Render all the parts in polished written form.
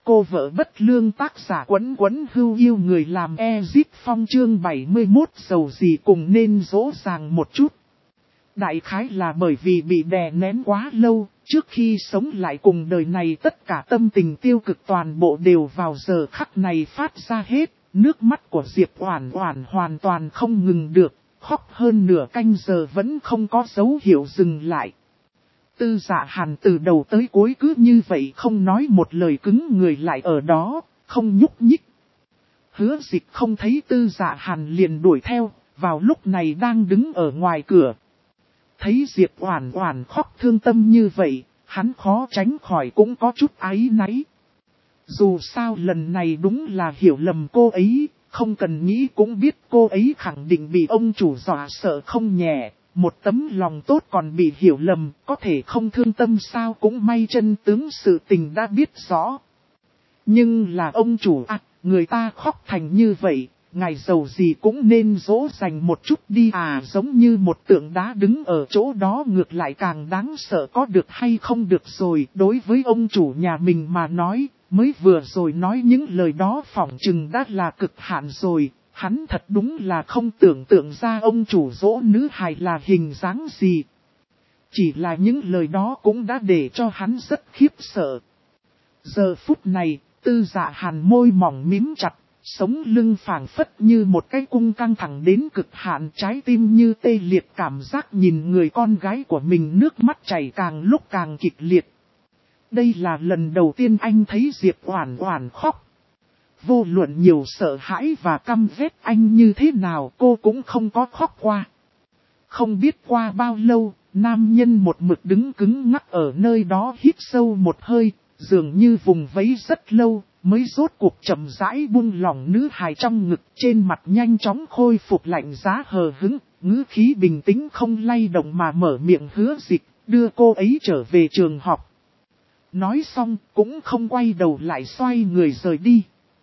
Cô vợ bất lương tác giả Quấn Quấn Hưu yêu người làm Ezip Phong chương 71 dầu gì cùng nên dỗ dàng một chút. Đại khái là bởi vì bị đè nén quá lâu, trước khi sống lại cùng đời này tất cả tâm tình tiêu cực toàn bộ đều vào giờ khắc này phát ra hết. Nước mắt của Diệp Oản Oản hoàn toàn không ngừng được, khóc hơn nửa canh giờ vẫn không có dấu hiệu dừng lại. Tư Dạ Hàn từ đầu tới cuối cứ như vậy không nói một lời cứng người lại ở đó, không nhúc nhích. Hứa Dịch không thấy Tư Dạ Hàn liền đuổi theo, vào lúc này đang đứng ở ngoài cửa. Thấy Diệp Oản Oản khóc thương tâm như vậy, hắn khó tránh khỏi cũng có chút áy náy. Dù sao lần này đúng là hiểu lầm cô ấy, không cần nghĩ cũng biết cô ấy khẳng định bị ông chủ dọa sợ không nhẹ. Một tấm lòng tốt còn bị hiểu lầm, có thể không thương tâm sao cũng may chân tướng sự tình đã biết rõ. Nhưng là ông chủ người ta khóc thành như vậy, ngài giàu gì cũng nên dỗ dành một chút đi giống như một tượng đá đứng ở chỗ đó ngược lại càng đáng sợ có được hay không được rồi. Đối với ông chủ nhà mình mà nói, mới vừa rồi nói những lời đó phỏng chừng đã là cực hạn rồi. Hắn thật đúng là không tưởng tượng ra ông chủ dỗ nữ hài là hình dáng gì. Chỉ là những lời đó cũng đã để cho hắn rất khiếp sợ. Giờ phút này, Tư Dạ Hàn môi mỏng mím chặt, sống lưng phảng phất như một cái cung căng thẳng đến cực hạn, trái tim như tê liệt, cảm giác nhìn người con gái của mình nước mắt chảy càng lúc càng kịch liệt. Đây là lần đầu tiên anh thấy Diệp Oản Oản khóc. Vô luận nhiều sợ hãi và căm ghét anh như thế nào cô cũng không có khóc qua. Không biết qua bao lâu, nam nhân một mực đứng cứng ngắc ở nơi đó hít sâu một hơi, dường như vùng vẫy rất lâu, mới rốt cuộc chậm rãi buông lỏng nữ hài trong ngực, trên mặt nhanh chóng khôi phục lạnh giá hờ hững, ngữ khí bình tĩnh không lay động mà mở miệng Hứa Dịch, đưa cô ấy trở về trường học. Nói xong cũng không quay đầu lại xoay người rời đi.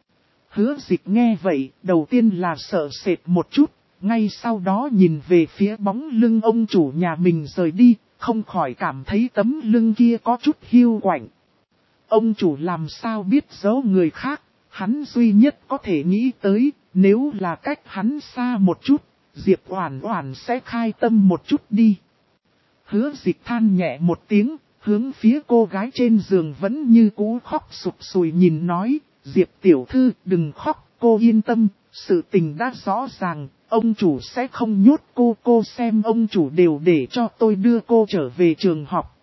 Hứa Dịch nghe vậy, đầu tiên là sợ sệt một chút, ngay sau đó nhìn về phía bóng lưng ông chủ nhà mình rời đi, không khỏi cảm thấy tấm lưng kia có chút hiu quạnh. Ông chủ làm sao biết giấu người khác, hắn duy nhất có thể nghĩ tới, nếu là cách hắn xa một chút, Diệp Oản Oản sẽ khai tâm một chút đi. Hứa Dịch than nhẹ một tiếng, hướng phía cô gái trên giường vẫn như cũ khóc sụp sùi nhìn nói, Diệp tiểu thư đừng khóc, cô yên tâm, sự tình đã rõ ràng, ông chủ sẽ không nhốt cô xem ông chủ đều để cho tôi đưa cô trở về trường học.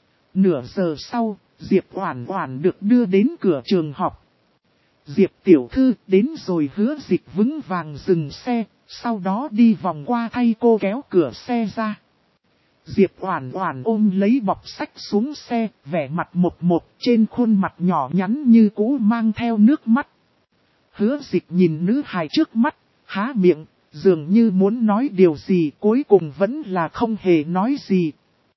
Nửa giờ sau, Diệp Oản Oản được đưa đến cửa trường học. Diệp tiểu thư đến rồi. Hứa Dịch vững vàng dừng xe, sau đó đi vòng qua thay cô kéo cửa xe ra. Diệp Oản Oản ôm lấy bọc sách xuống xe, vẻ mặt mộc mộc, trên khuôn mặt nhỏ nhắn như cũ mang theo nước mắt. Hứa Dịch nhìn nữ hài trước mắt, há miệng, dường như muốn nói điều gì, cuối cùng vẫn là không hề nói gì.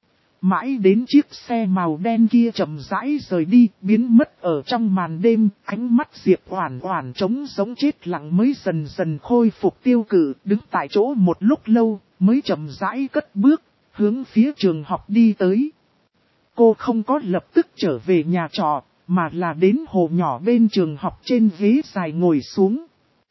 Mãi đến chiếc xe màu đen kia chậm rãi rời đi, biến mất ở trong màn đêm, ánh mắt Diệp Oản Oản trống giống chết lặng mới dần dần khôi phục tiêu cự, đứng tại chỗ một lúc lâu, mới chậm rãi cất bước, hướng phía trường học đi tới. Cô không có lập tức trở về nhà trọ, mà là đến hồ nhỏ bên trường học trên ghế dài ngồi xuống.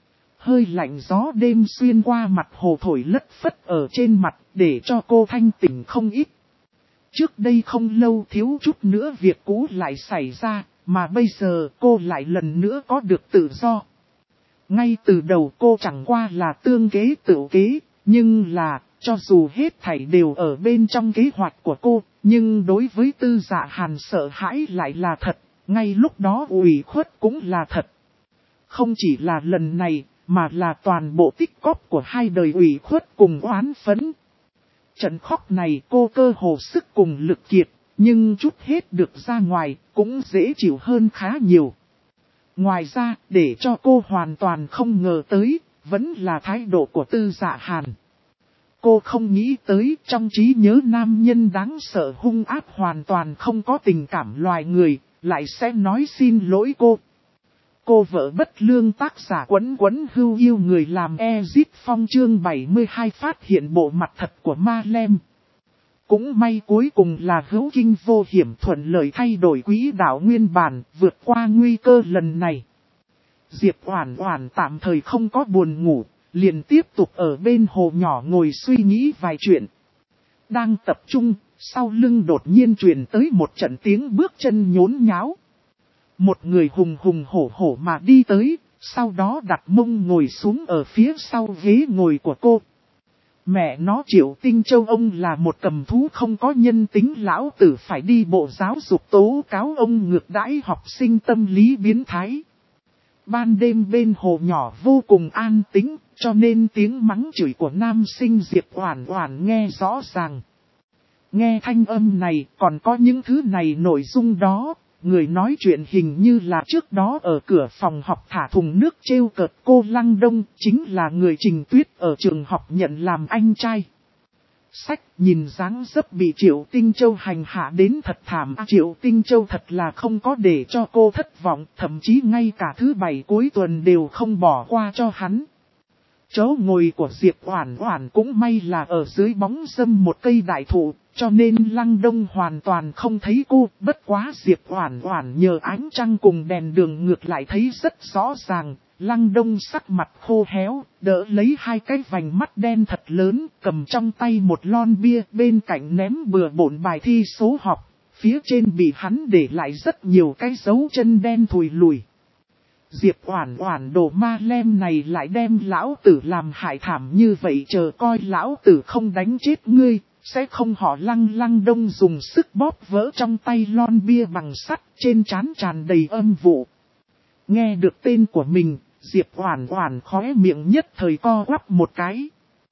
Hơi lạnh gió đêm xuyên qua mặt hồ thổi lất phất ở trên mặt, để cho cô thanh tỉnh không ít. Trước đây không lâu thiếu chút nữa việc cũ lại xảy ra, mà bây giờ cô lại lần nữa có được tự do. Ngay từ đầu cô chẳng qua là tương kế tự kế, nhưng là, cho dù hết thảy đều ở bên trong kế hoạch của cô, nhưng đối với Tư Dạ Hàn sợ hãi lại là thật, ngay lúc đó ủy khuất cũng là thật. Không chỉ là lần này, mà là toàn bộ tích cóp của hai đời ủy khuất cùng oán phẫn. Trận khóc này cô cơ hồ sức cùng lực kiệt, nhưng chút hết được ra ngoài, cũng dễ chịu hơn khá nhiều. Ngoài ra, để cho cô hoàn toàn không ngờ tới, vẫn là thái độ của Tư Dạ Hàn. Cô không nghĩ tới trong trí nhớ nam nhân đáng sợ hung ác hoàn toàn không có tình cảm loài người, lại sẽ nói xin lỗi cô. Cô vợ bất lương tác giả Quấn Quấn Hưu yêu người làm Ezip Phong chương 72 phát hiện bộ mặt thật của Ma Lem. Cũng may cuối cùng là hữu kinh vô hiểm thuận lợi thay đổi quỹ đạo nguyên bản, vượt qua nguy cơ lần này. Diệp Oản Oản tạm thời không có buồn ngủ, liền tiếp tục ở bên hồ nhỏ ngồi suy nghĩ vài chuyện. Đang tập trung, sau lưng đột nhiên truyền tới một trận tiếng bước chân nhốn nháo. Một người hùng hùng hổ hổ mà đi tới, sau đó đặt mông ngồi xuống ở phía sau ghế ngồi của cô. Mẹ nó Triệu Tinh Châu ông là một cầm thú không có nhân tính, lão tử phải đi bộ giáo dục tố cáo ông ngược đãi học sinh tâm lý biến thái. Ban đêm bên hồ nhỏ vô cùng an tĩnh, cho nên tiếng mắng chửi của nam sinh Diệp Oản Oản nghe rõ ràng. Nghe thanh âm này còn có những thứ này nội dung đó, người nói chuyện hình như là trước đó ở cửa phòng học thả thùng nước trêu cợt cô Lăng Đông, chính là người Trình Tuyết ở trường học nhận làm anh trai. Sách nhìn dáng dấp bị Triệu Tinh Châu hành hạ đến thật thảm. Triệu Tinh Châu thật là không có để cho cô thất vọng, thậm chí ngay cả thứ 7 cuối tuần đều không bỏ qua cho hắn. Chỗ ngồi của Diệp Oản Oản cũng may là ở dưới bóng râm một cây đại thụ, cho nên Lăng Đông hoàn toàn không thấy cô. Bất quá Diệp Oản Oản nhờ ánh trăng cùng đèn đường ngược lại thấy rất rõ ràng. Lăng Đông sắc mặt khô héo, đỡ lấy hai cái vành mắt đen thật lớn, cầm trong tay một lon bia, bên cạnh ném bừa bộn bài thi số học, phía trên bị hắn để lại rất nhiều cái dấu chân đen thùi lùi. Diệp Oản Oản đồ ma lem này lại đem lão tử làm hại thảm như vậy, chờ coi lão tử không đánh chết ngươi, sẽ không. Họ Lăng Đông dùng sức bóp vỡ trong tay lon bia bằng sắt, trên trán tràn đầy âm vụ. Nghe được tên của mình, Diệp Oản Oản khóe miệng nhất thời co quắp một cái.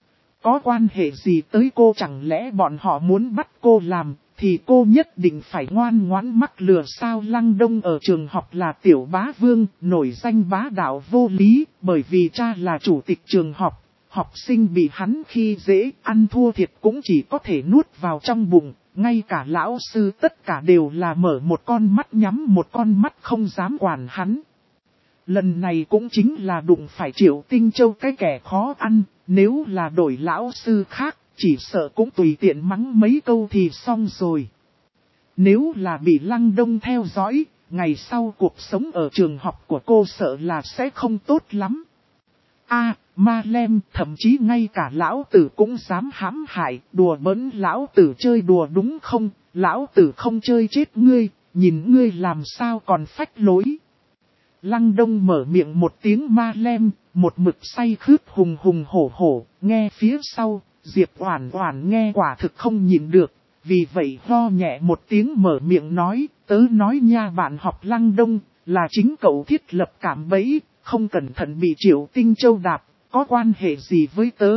Có quan hệ gì tới cô, chẳng lẽ bọn họ muốn bắt cô làm, thì cô nhất định phải ngoan ngoãn mắc lừa sao? Lăng Đông ở trường học là tiểu bá vương, nổi danh bá đạo vô lý, bởi vì cha là chủ tịch trường học, học sinh bị hắn khi dễ, ăn thua thiệt cũng chỉ có thể nuốt vào trong bụng, ngay cả lão sư tất cả đều là mở một con mắt nhắm một con mắt không dám quản hắn. Lần này cũng chính là đụng phải Triệu Tinh Châu cái kẻ khó ăn, nếu là đổi lão sư khác, chỉ sợ cũng tùy tiện mắng mấy câu thì xong rồi. Nếu là bị Lăng Đông theo dõi, ngày sau cuộc sống ở trường học của cô sợ là sẽ không tốt lắm. Ma lem, thậm chí ngay cả lão tử cũng dám hãm hại, đùa bỡn lão tử chơi đùa đúng không? Lão tử không chơi chết ngươi, nhìn ngươi làm sao còn phách lối. Lăng Đông mở miệng một tiếng ma lem, một mực say khướt hùng hùng hổ hổ, nghe phía sau, Diệp Oản Oản nghe quả thực không nhịn được, vì vậy ho nhẹ một tiếng mở miệng nói, tớ nói nha bạn học Lăng Đông, là chính cậu thiết lập cạm bẫy, không cẩn thận bị Triệu Tinh Châu đạp, có quan hệ gì với tớ?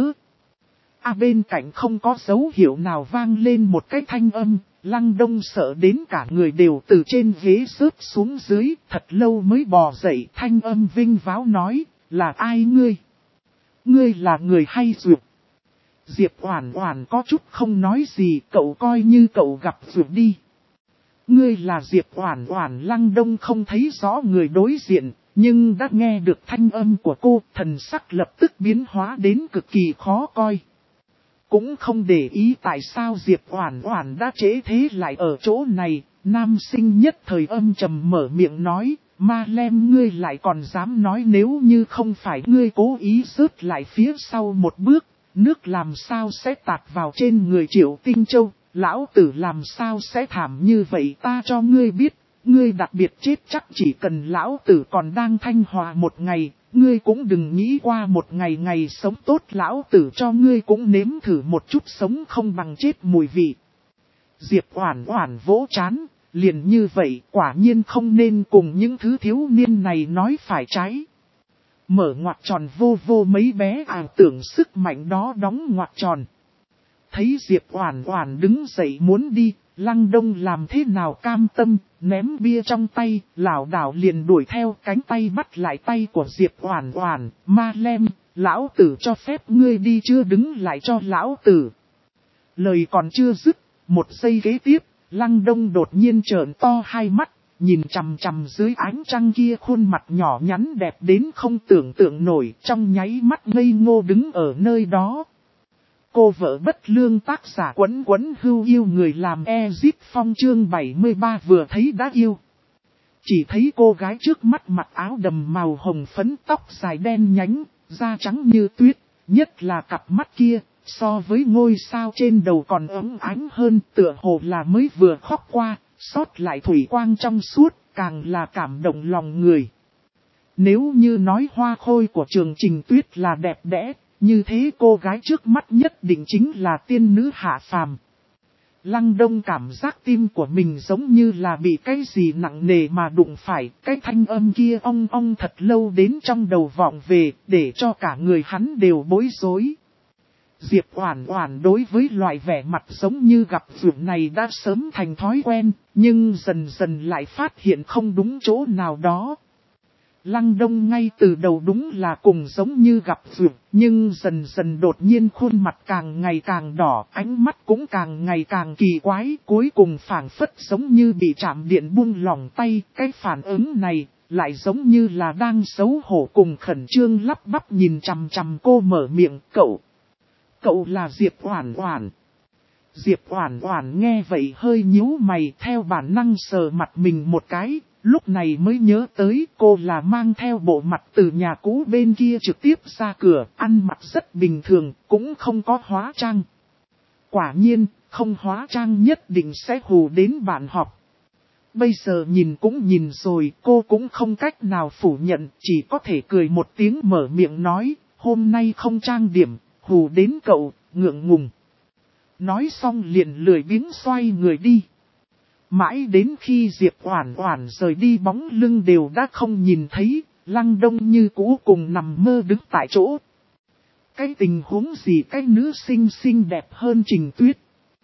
Bên cạnh không có dấu hiệu nào vang lên một cái thanh âm. Lăng Đông sợ đến cả người đều từ trên ghế rớt xuống dưới, thật lâu mới bò dậy. Thanh âm vinh váo nói, là ai ngươi? Ngươi là người hay duyệt? Diệp Oản Oản có chút không nói gì, cậu coi như cậu gặp duyệt đi. Ngươi là Diệp Oản Oản. Lăng Đông không thấy rõ người đối diện, nhưng đã nghe được thanh âm của cô, thần sắc lập tức biến hóa đến cực kỳ khó coi. Cũng không để ý tại sao Diệp Oản Oản đã trễ thế lại ở chỗ này, nam sinh nhất thời âm trầm mở miệng nói, ma lem ngươi lại còn dám nói, nếu như không phải ngươi cố ý rớt lại phía sau một bước, nước làm sao sẽ tạt vào trên người Triệu Tinh Châu, lão tử làm sao sẽ thảm như vậy, ta cho ngươi biết, ngươi đặc biệt chết chắc chỉ cần lão tử còn đang Thanh Hòa một ngày. Ngươi cũng đừng nghĩ qua một ngày ngày sống tốt, lão tử cho ngươi cũng nếm thử một chút sống không bằng chết mùi vị. Diệp Oản Oản vỗ trán, liền như vậy quả nhiên không nên cùng những thứ thiếu niên này nói phải trái. Mở ngoặc tròn vô mấy bé ảo tưởng sức mạnh đó đóng ngoặc tròn. Thấy Diệp Oản Oản đứng dậy muốn đi, Lăng Đông làm thế nào cam tâm, ném bia trong tay, lảo đảo liền đuổi theo, cánh tay bắt lại tay của Diệp Oản Oản, ma lem, lão tử cho phép ngươi đi chưa, đứng lại cho lão tử. Lời còn chưa dứt, một giây kế tiếp, Lăng Đông đột nhiên trợn to hai mắt, nhìn chằm chằm dưới ánh trăng kia khuôn mặt nhỏ nhắn đẹp đến không tưởng tượng nổi, trong nháy mắt ngây ngô đứng ở nơi đó. Cô vợ bất lương tác giả Quấn Quấn Hưu yêu người làm Ezip Phong chương 73 vừa thấy đã yêu. Chỉ thấy cô gái trước mắt mặc áo đầm màu hồng phấn, tóc dài đen nhánh, da trắng như tuyết, nhất là cặp mắt kia, so với ngôi sao trên đầu còn ấm ánh hơn, tựa hồ là mới vừa khóc qua, sót lại thủy quang trong suốt, càng là cảm động lòng người. Nếu như nói hoa khôi của Trường Trình Tuyết là đẹp đẽ, như thế cô gái trước mắt nhất định chính là tiên nữ hạ phàm. Lăng Đông cảm giác tim của mình giống như là bị cái gì nặng nề mà đụng phải, cái thanh âm kia ong ong thật lâu đến trong đầu vọng về, để cho cả người hắn đều bối rối. Diệp Oản Oản đối với loại vẻ mặt giống như gặp vượng này đã sớm thành thói quen, nhưng dần dần lại phát hiện không đúng chỗ nào đó. Lăng Đông ngay từ đầu đúng là cùng giống như gặp vượng, nhưng dần dần đột nhiên khuôn mặt càng ngày càng đỏ, ánh mắt cũng càng ngày càng kỳ quái, cuối cùng phảng phất giống như bị chạm điện buông lỏng tay, cái phản ứng này lại giống như là đang xấu hổ cùng khẩn trương lắp bắp nhìn chằm chằm cô mở miệng, cậu là Diệp Oản Oản. Diệp Oản Oản nghe vậy hơi nhíu mày, theo bản năng sờ mặt mình một cái, lúc này mới nhớ tới cô là mang theo bộ mặt từ nhà cũ bên kia trực tiếp ra cửa, ăn mặc rất bình thường, cũng không có hóa trang. Quả nhiên, không hóa trang nhất định sẽ hù đến bạn học. Bây giờ nhìn cũng nhìn rồi, cô cũng không cách nào phủ nhận, chỉ có thể cười một tiếng mở miệng nói, hôm nay không trang điểm, hù đến cậu, ngượng ngùng. Nói xong liền lười biếng xoay người đi. Mãi đến khi Diệp Oản Oản rời đi bóng lưng đều đã không nhìn thấy, Lăng Đông như cũ cùng nằm mơ đứng tại chỗ. Cái tình huống gì cái nữ xinh xinh đẹp hơn Trình Tuyết?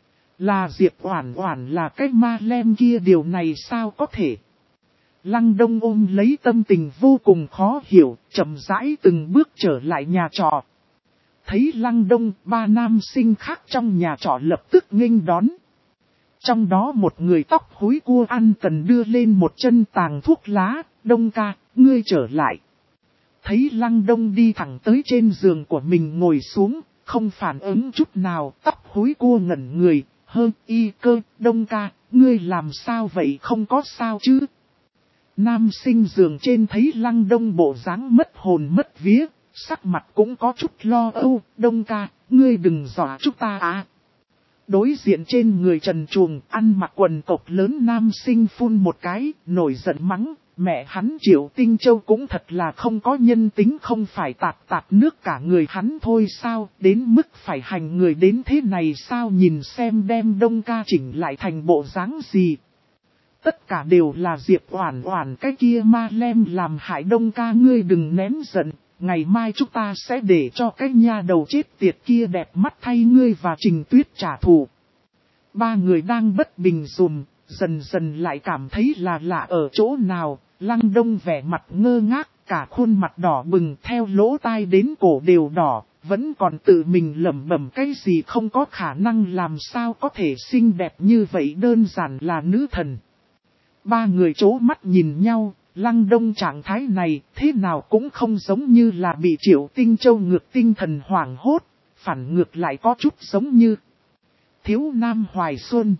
Là Diệp Oản Oản là cái ma lem kia, điều này sao có thể? Lăng Đông ôm lấy tâm tình vô cùng khó hiểu, chậm rãi từng bước trở lại nhà trọ. Thấy Lăng Đông, ba nam sinh khác trong nhà trọ lập tức nghênh đón. Trong đó một người tóc húi cua ăn cần đưa lên một chân tàng thuốc lá, Đông ca, ngươi trở lại. Thấy Lăng Đông đi thẳng tới trên giường của mình ngồi xuống, không phản ứng chút nào, tóc húi cua ngẩn người, y cơ, Đông ca, ngươi làm sao vậy, không có sao chứ? Nam sinh giường trên thấy Lăng Đông bộ dáng mất hồn mất vía, sắc mặt cũng có chút lo âu, Đông ca, ngươi đừng dọa chúng ta à. Đối diện trên người trần truồng, ăn mặc quần cộc lớn nam sinh phun một cái, nổi giận mắng, mẹ hắn Triệu Tinh Châu cũng thật là không có nhân tính, không phải tạt nước cả người hắn thôi sao, đến mức phải hành người đến thế này sao, nhìn xem đem Đông ca chỉnh lại thành bộ dáng gì. Tất cả đều là Diệp Oản Oản cái kia ma lem làm hại Đông ca, ngươi đừng nén giận. Ngày mai chúng ta sẽ để cho cái nha đầu chết tiệt kia đẹp mắt thay ngươi và Trình Tuyết trả thù. Ba người đang bất bình dùm, dần dần lại cảm thấy là lạ ở chỗ nào. Lăng Đông vẻ mặt ngơ ngác, cả khuôn mặt đỏ bừng, theo lỗ tai đến cổ đều đỏ, vẫn còn tự mình lẩm bẩm cái gì không có khả năng, làm sao có thể xinh đẹp như vậy, đơn giản là nữ thần. Ba người chố mắt nhìn nhau. Lăng Đông trạng thái này thế nào cũng không giống như là bị Triệu Tinh Châu ngược tinh thần hoảng hốt, phản ngược lại có chút giống như thiếu nam hoài xuân.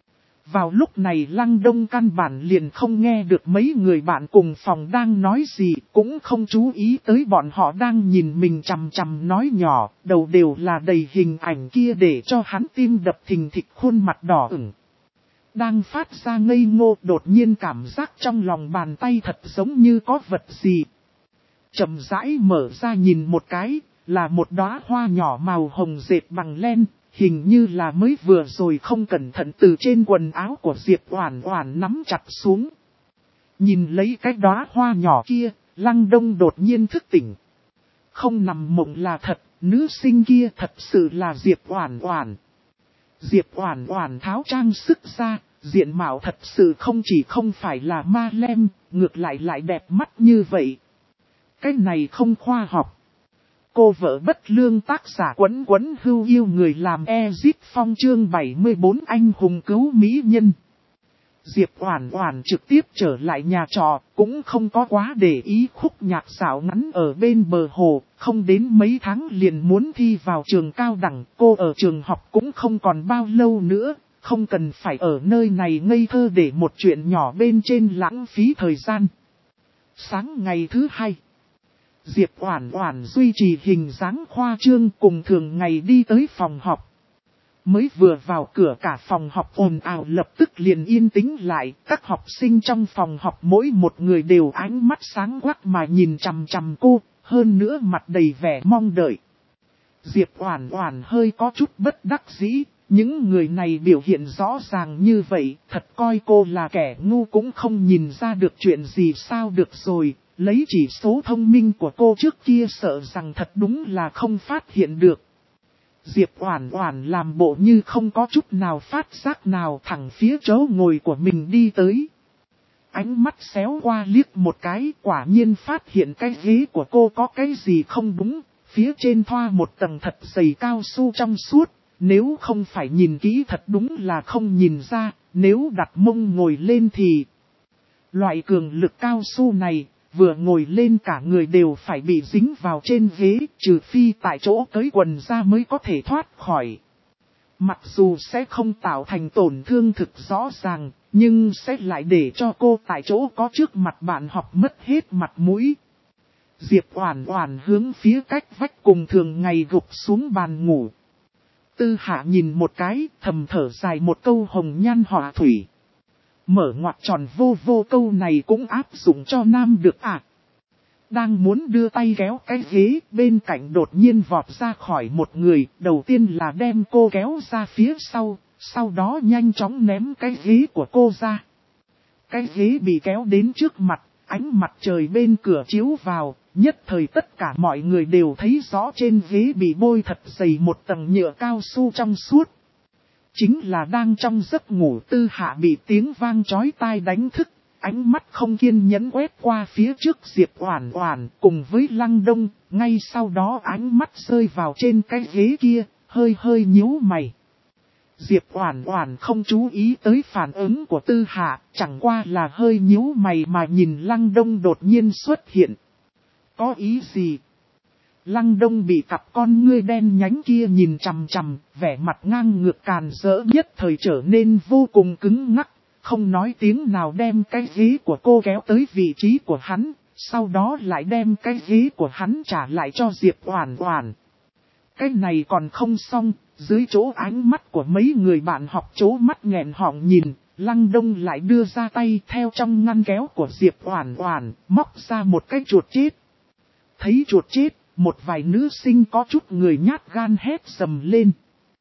Vào lúc này Lăng Đông căn bản liền không nghe được mấy người bạn cùng phòng đang nói gì, cũng không chú ý tới bọn họ đang nhìn mình chằm chằm nói nhỏ, đầu đều là đầy hình ảnh kia để cho hắn tim đập thình thịch, khuôn mặt đỏ ửng. Đang phát ra ngây ngô, đột nhiên cảm giác trong lòng bàn tay thật giống như có vật gì. Chậm rãi mở ra nhìn một cái, là một đóa hoa nhỏ màu hồng dệt bằng len, hình như là mới vừa rồi không cẩn thận từ trên quần áo của Diệp Oản Oản nắm chặt xuống. Nhìn lấy cái đóa hoa nhỏ kia, Lăng Đông đột nhiên thức tỉnh. Không nằm mộng là thật, nữ sinh kia thật sự là Diệp Oản Oản. Diệp Oản Oản tháo trang sức ra, diện mạo thật sự không chỉ không phải là ma lem, ngược lại lại đẹp mắt như vậy. Cái này không khoa học. Cô vợ bất lương tác giả Quấn Quấn Hưu yêu người làm Ezip Phong chương 74 anh hùng cứu mỹ nhân. Diệp Oản Oản trực tiếp trở lại nhà trọ, cũng không có quá để ý khúc nhạc dạo ngắn ở bên bờ hồ, không đến mấy tháng liền muốn thi vào trường cao đẳng, cô ở trường học cũng không còn bao lâu nữa, không cần phải ở nơi này ngây thơ để một chuyện nhỏ bên trên lãng phí thời gian. Sáng ngày thứ hai, Diệp Oản Oản duy trì hình dáng khoa trương cùng thường ngày đi tới phòng học. Mới vừa vào cửa cả phòng học ồn ào lập tức liền yên tĩnh lại, các học sinh trong phòng học mỗi một người đều ánh mắt sáng quắc mà nhìn chằm chằm cô, hơn nữa mặt đầy vẻ mong đợi. Diệp Oản Oản hơi có chút bất đắc dĩ, những người này biểu hiện rõ ràng như vậy, thật coi cô là kẻ ngu cũng không nhìn ra được chuyện gì sao được rồi, lấy chỉ số thông minh của cô trước kia sợ rằng thật đúng là không phát hiện được. Diệp Oản Oản làm bộ như không có chút nào phát giác nào thẳng phía chỗ ngồi của mình đi tới. Ánh mắt xéo qua liếc một cái, quả nhiên phát hiện cái ghế của cô có cái gì không đúng, phía trên thoa một tầng thật dày cao su trong suốt, nếu không phải nhìn kỹ thật đúng là không nhìn ra, nếu đặt mông ngồi lên thì... Loại cường lực cao su này, vừa ngồi lên cả người đều phải bị dính vào trên ghế, trừ phi tại chỗ tới quần ra mới có thể thoát khỏi. Mặc dù sẽ không tạo thành tổn thương thực rõ ràng, nhưng sẽ lại để cho cô tại chỗ có trước mặt bạn học mất hết mặt mũi. Diệp Oản Oản hướng phía cách vách cùng thường ngày gục xuống bàn ngủ. Tư Hạ nhìn một cái, thầm thở dài một câu hồng nhan họa thủy. Mở ngoặc tròn vô vô câu này cũng áp dụng cho nam được à. Đang muốn đưa tay kéo cái ghế, bên cạnh đột nhiên vọt ra khỏi một người, đầu tiên là đem cô kéo ra phía sau đó nhanh chóng ném cái ghế của cô ra. Cái ghế bị kéo đến trước mặt, ánh mặt trời bên cửa chiếu vào, nhất thời tất cả mọi người đều thấy rõ trên ghế bị bôi thật dày một tầng nhựa cao su trong suốt. Chính là đang trong giấc ngủ Tư Hạ bị tiếng vang chói tai đánh thức, ánh mắt không kiên nhẫn quét qua phía trước Diệp Oản Oản cùng với Lăng Đông, ngay sau đó ánh mắt rơi vào trên cái ghế kia, hơi hơi nhíu mày. Diệp Oản Oản không chú ý tới phản ứng của Tư Hạ, chẳng qua là hơi nhíu mày mà nhìn Lăng Đông đột nhiên xuất hiện. Có ý gì? Lăng Đông bị cặp con ngươi đen nhánh kia nhìn chằm chằm, vẻ mặt ngang ngược càn rỡ nhất thời trở nên vô cùng cứng ngắc, không nói tiếng nào đem cái ghế của cô kéo tới vị trí của hắn, sau đó lại đem cái ghế của hắn trả lại cho Diệp Oản Oản. Cái này còn không xong, dưới chỗ ánh mắt của mấy người bạn học chố mắt nghẹn họng nhìn, Lăng Đông lại đưa ra tay theo trong ngăn kéo của Diệp Oản Oản, móc ra một cái chuột chết. Thấy chuột chết, một vài nữ sinh có chút người nhát gan hét sầm lên.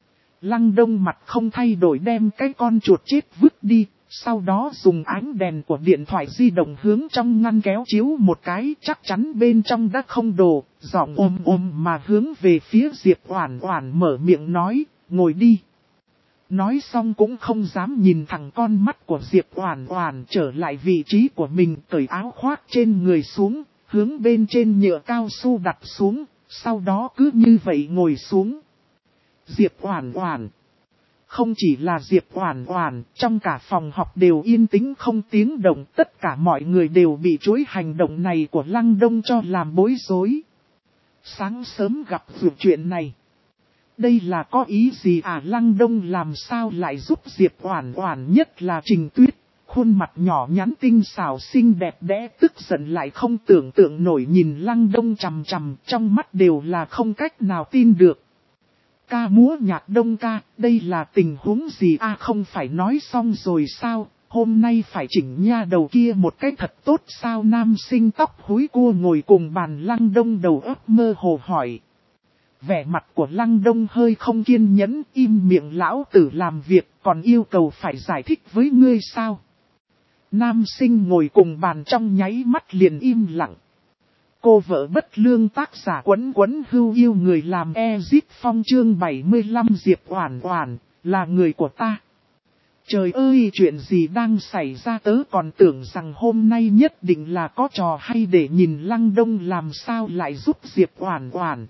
Lăng Đông mặt không thay đổi đem cái con chuột chết vứt đi, sau đó dùng ánh đèn của điện thoại di động hướng trong ngăn kéo chiếu một cái, chắc chắn bên trong đã không đồ, giọng ôm mà hướng về phía Diệp Oản Oản mở miệng nói, ngồi đi. Nói xong cũng không dám nhìn thẳng con mắt của Diệp Oản Oản trở lại vị trí của mình, cởi áo khoác trên người xuống, hướng bên trên nhựa cao su đặt xuống, sau đó cứ như vậy ngồi xuống. Diệp Oản Oản. Không chỉ là Diệp Oản Oản, trong cả phòng học đều yên tĩnh không tiếng động, tất cả mọi người đều bị chuỗi hành động này của Lăng Đông cho làm bối rối. Sáng sớm gặp việc chuyện này. Đây là có ý gì à? Lăng Đông làm sao lại giúp Diệp Oản Oản, nhất là Trình Tuyết, khuôn mặt nhỏ nhắn tinh xảo xinh đẹp đẽ tức giận lại không tưởng tượng nổi nhìn Lăng Đông chằm chằm, trong mắt đều là không cách nào tin được. Ca múa nhạc Đông ca, đây là tình huống gì à? Không phải nói xong rồi sao, hôm nay phải chỉnh nha đầu kia một cái thật tốt sao? Nam sinh tóc húi cua ngồi cùng bàn Lăng Đông đầu óc mơ hồ hỏi. Vẻ mặt của Lăng Đông hơi không kiên nhẫn, im miệng, lão tử làm việc còn yêu cầu phải giải thích với ngươi sao? Nam sinh ngồi cùng bàn trong nháy mắt liền im lặng. Cô vợ bất lương tác giả Quấn Quấn Hưu yêu người làm Ezit Phong chương 75 Diệp Oản Oản, là người của ta. Trời ơi, chuyện gì đang xảy ra, tớ còn tưởng rằng hôm nay nhất định là có trò hay để nhìn Lăng Đông làm sao lại giúp Diệp Oản Oản.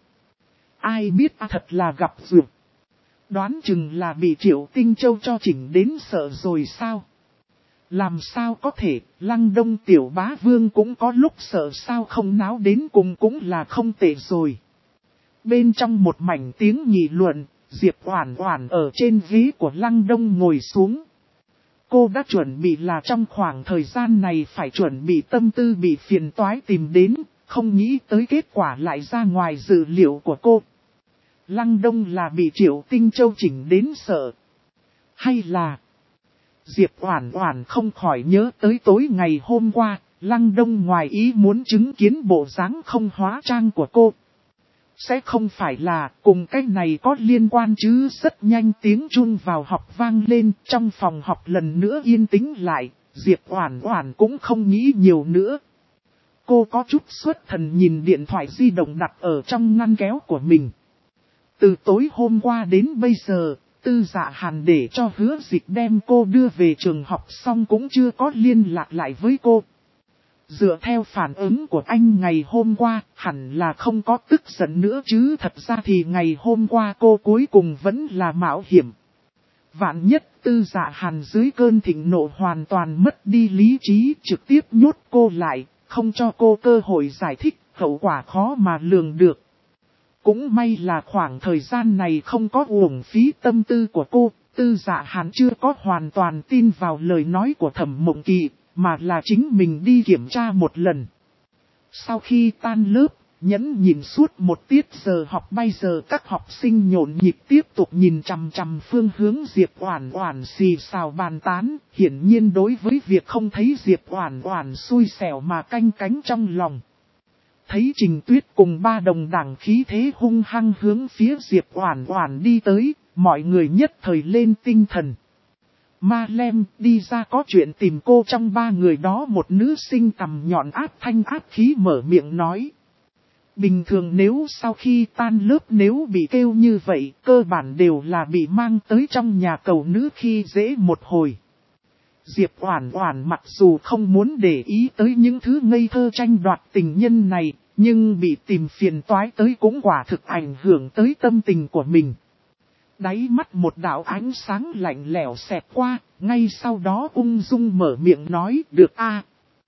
Ai biết thật là gặp duyệt. Đoán chừng là bị Triệu Tinh Châu cho chỉnh đến sợ rồi sao. Làm sao có thể, Lăng Đông tiểu bá vương cũng có lúc sợ sao không náo đến cùng cũng là không tệ rồi. Bên trong một mảnh tiếng nghị luận, Diệp Oản Oản ở trên ghế của Lăng Đông ngồi xuống. Cô đã chuẩn bị là trong khoảng thời gian này phải chuẩn bị tâm tư bị phiền toái tìm đến, không nghĩ tới kết quả lại ra ngoài dự liệu của cô. Lăng Đông là bị Triệu Tinh Châu chỉnh đến sợ. Hay là... Diệp Oản Oản không khỏi nhớ tới tối ngày hôm qua, Lăng Đông ngoài ý muốn chứng kiến bộ dáng không hóa trang của cô. Sẽ không phải là cùng cái này có liên quan chứ. Rất nhanh tiếng chuông vào học vang lên, trong phòng học lần nữa yên tĩnh lại, Diệp Oản Oản cũng không nghĩ nhiều nữa. Cô có chút xuất thần nhìn điện thoại di động đặt ở trong ngăn kéo của mình. Từ tối hôm qua đến bây giờ, Tư Dạ Hàn để cho Hứa Dịch đem cô đưa về trường học xong cũng chưa có liên lạc lại với cô. Dựa theo phản ứng của anh ngày hôm qua, hẳn là không có tức giận nữa chứ. Thật ra thì ngày hôm qua cô cuối cùng vẫn là mạo hiểm. Vạn nhất Tư Dạ Hàn dưới cơn thịnh nộ hoàn toàn mất đi lý trí, trực tiếp nhốt cô lại, không cho cô cơ hội giải thích, hậu quả khó mà lường được. Cũng may là khoảng thời gian này không có uổng phí tâm tư của cô, Tư Dạ Hàn chưa có hoàn toàn tin vào lời nói của Thẩm Mộng Kỳ, mà là chính mình đi kiểm tra một lần. Sau khi tan lớp, nhẫn nhìn suốt một tiết giờ học, bây giờ các học sinh nhộn nhịp tiếp tục nhìn chằm chằm phương hướng Diệp Oản Oản xì xào bàn tán, hiển nhiên đối với việc không thấy Diệp Oản Oản xui xẻo mà canh cánh trong lòng. Thấy Trình Tuyết cùng ba đồng đảng khí thế hung hăng hướng phía Diệp Oản Oản đi tới, mọi người nhất thời lên tinh thần. Ma Lem đi ra có chuyện tìm cô. Trong ba người đó một nữ sinh cằm nhọn áp thanh áp khí mở miệng nói. Bình thường nếu sau khi tan lớp nếu bị kêu như vậy, cơ bản đều là bị mang tới trong nhà cầu nữ khi dễ một hồi. Diệp Oản Oản mặc dù không muốn để ý tới những thứ ngây thơ tranh đoạt tình nhân này, nhưng bị tìm phiền toái tới cũng quả thực ảnh hưởng tới tâm tình của mình. Đáy mắt một đạo ánh sáng lạnh lẽo xẹt qua, ngay sau đó ung dung mở miệng nói, được a.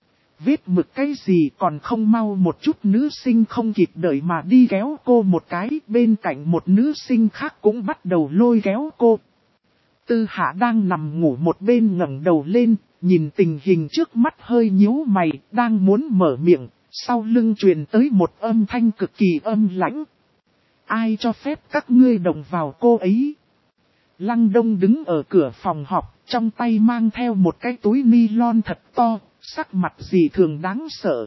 Vết mực cái gì còn không mau một chút. Nữ sinh không kịp đợi mà đi kéo cô một cái, bên cạnh một nữ sinh khác cũng bắt đầu lôi kéo cô. Tư Hạ đang nằm ngủ một bên ngẩng đầu lên, nhìn tình hình trước mắt hơi nhíu mày, đang muốn mở miệng, sau lưng truyền tới một âm thanh cực kỳ âm lãnh. Ai cho phép các ngươi động vào cô ấy? Lăng Đông đứng ở cửa phòng học, trong tay mang theo một cái túi ni-lon thật to, sắc mặt gì thường đáng sợ.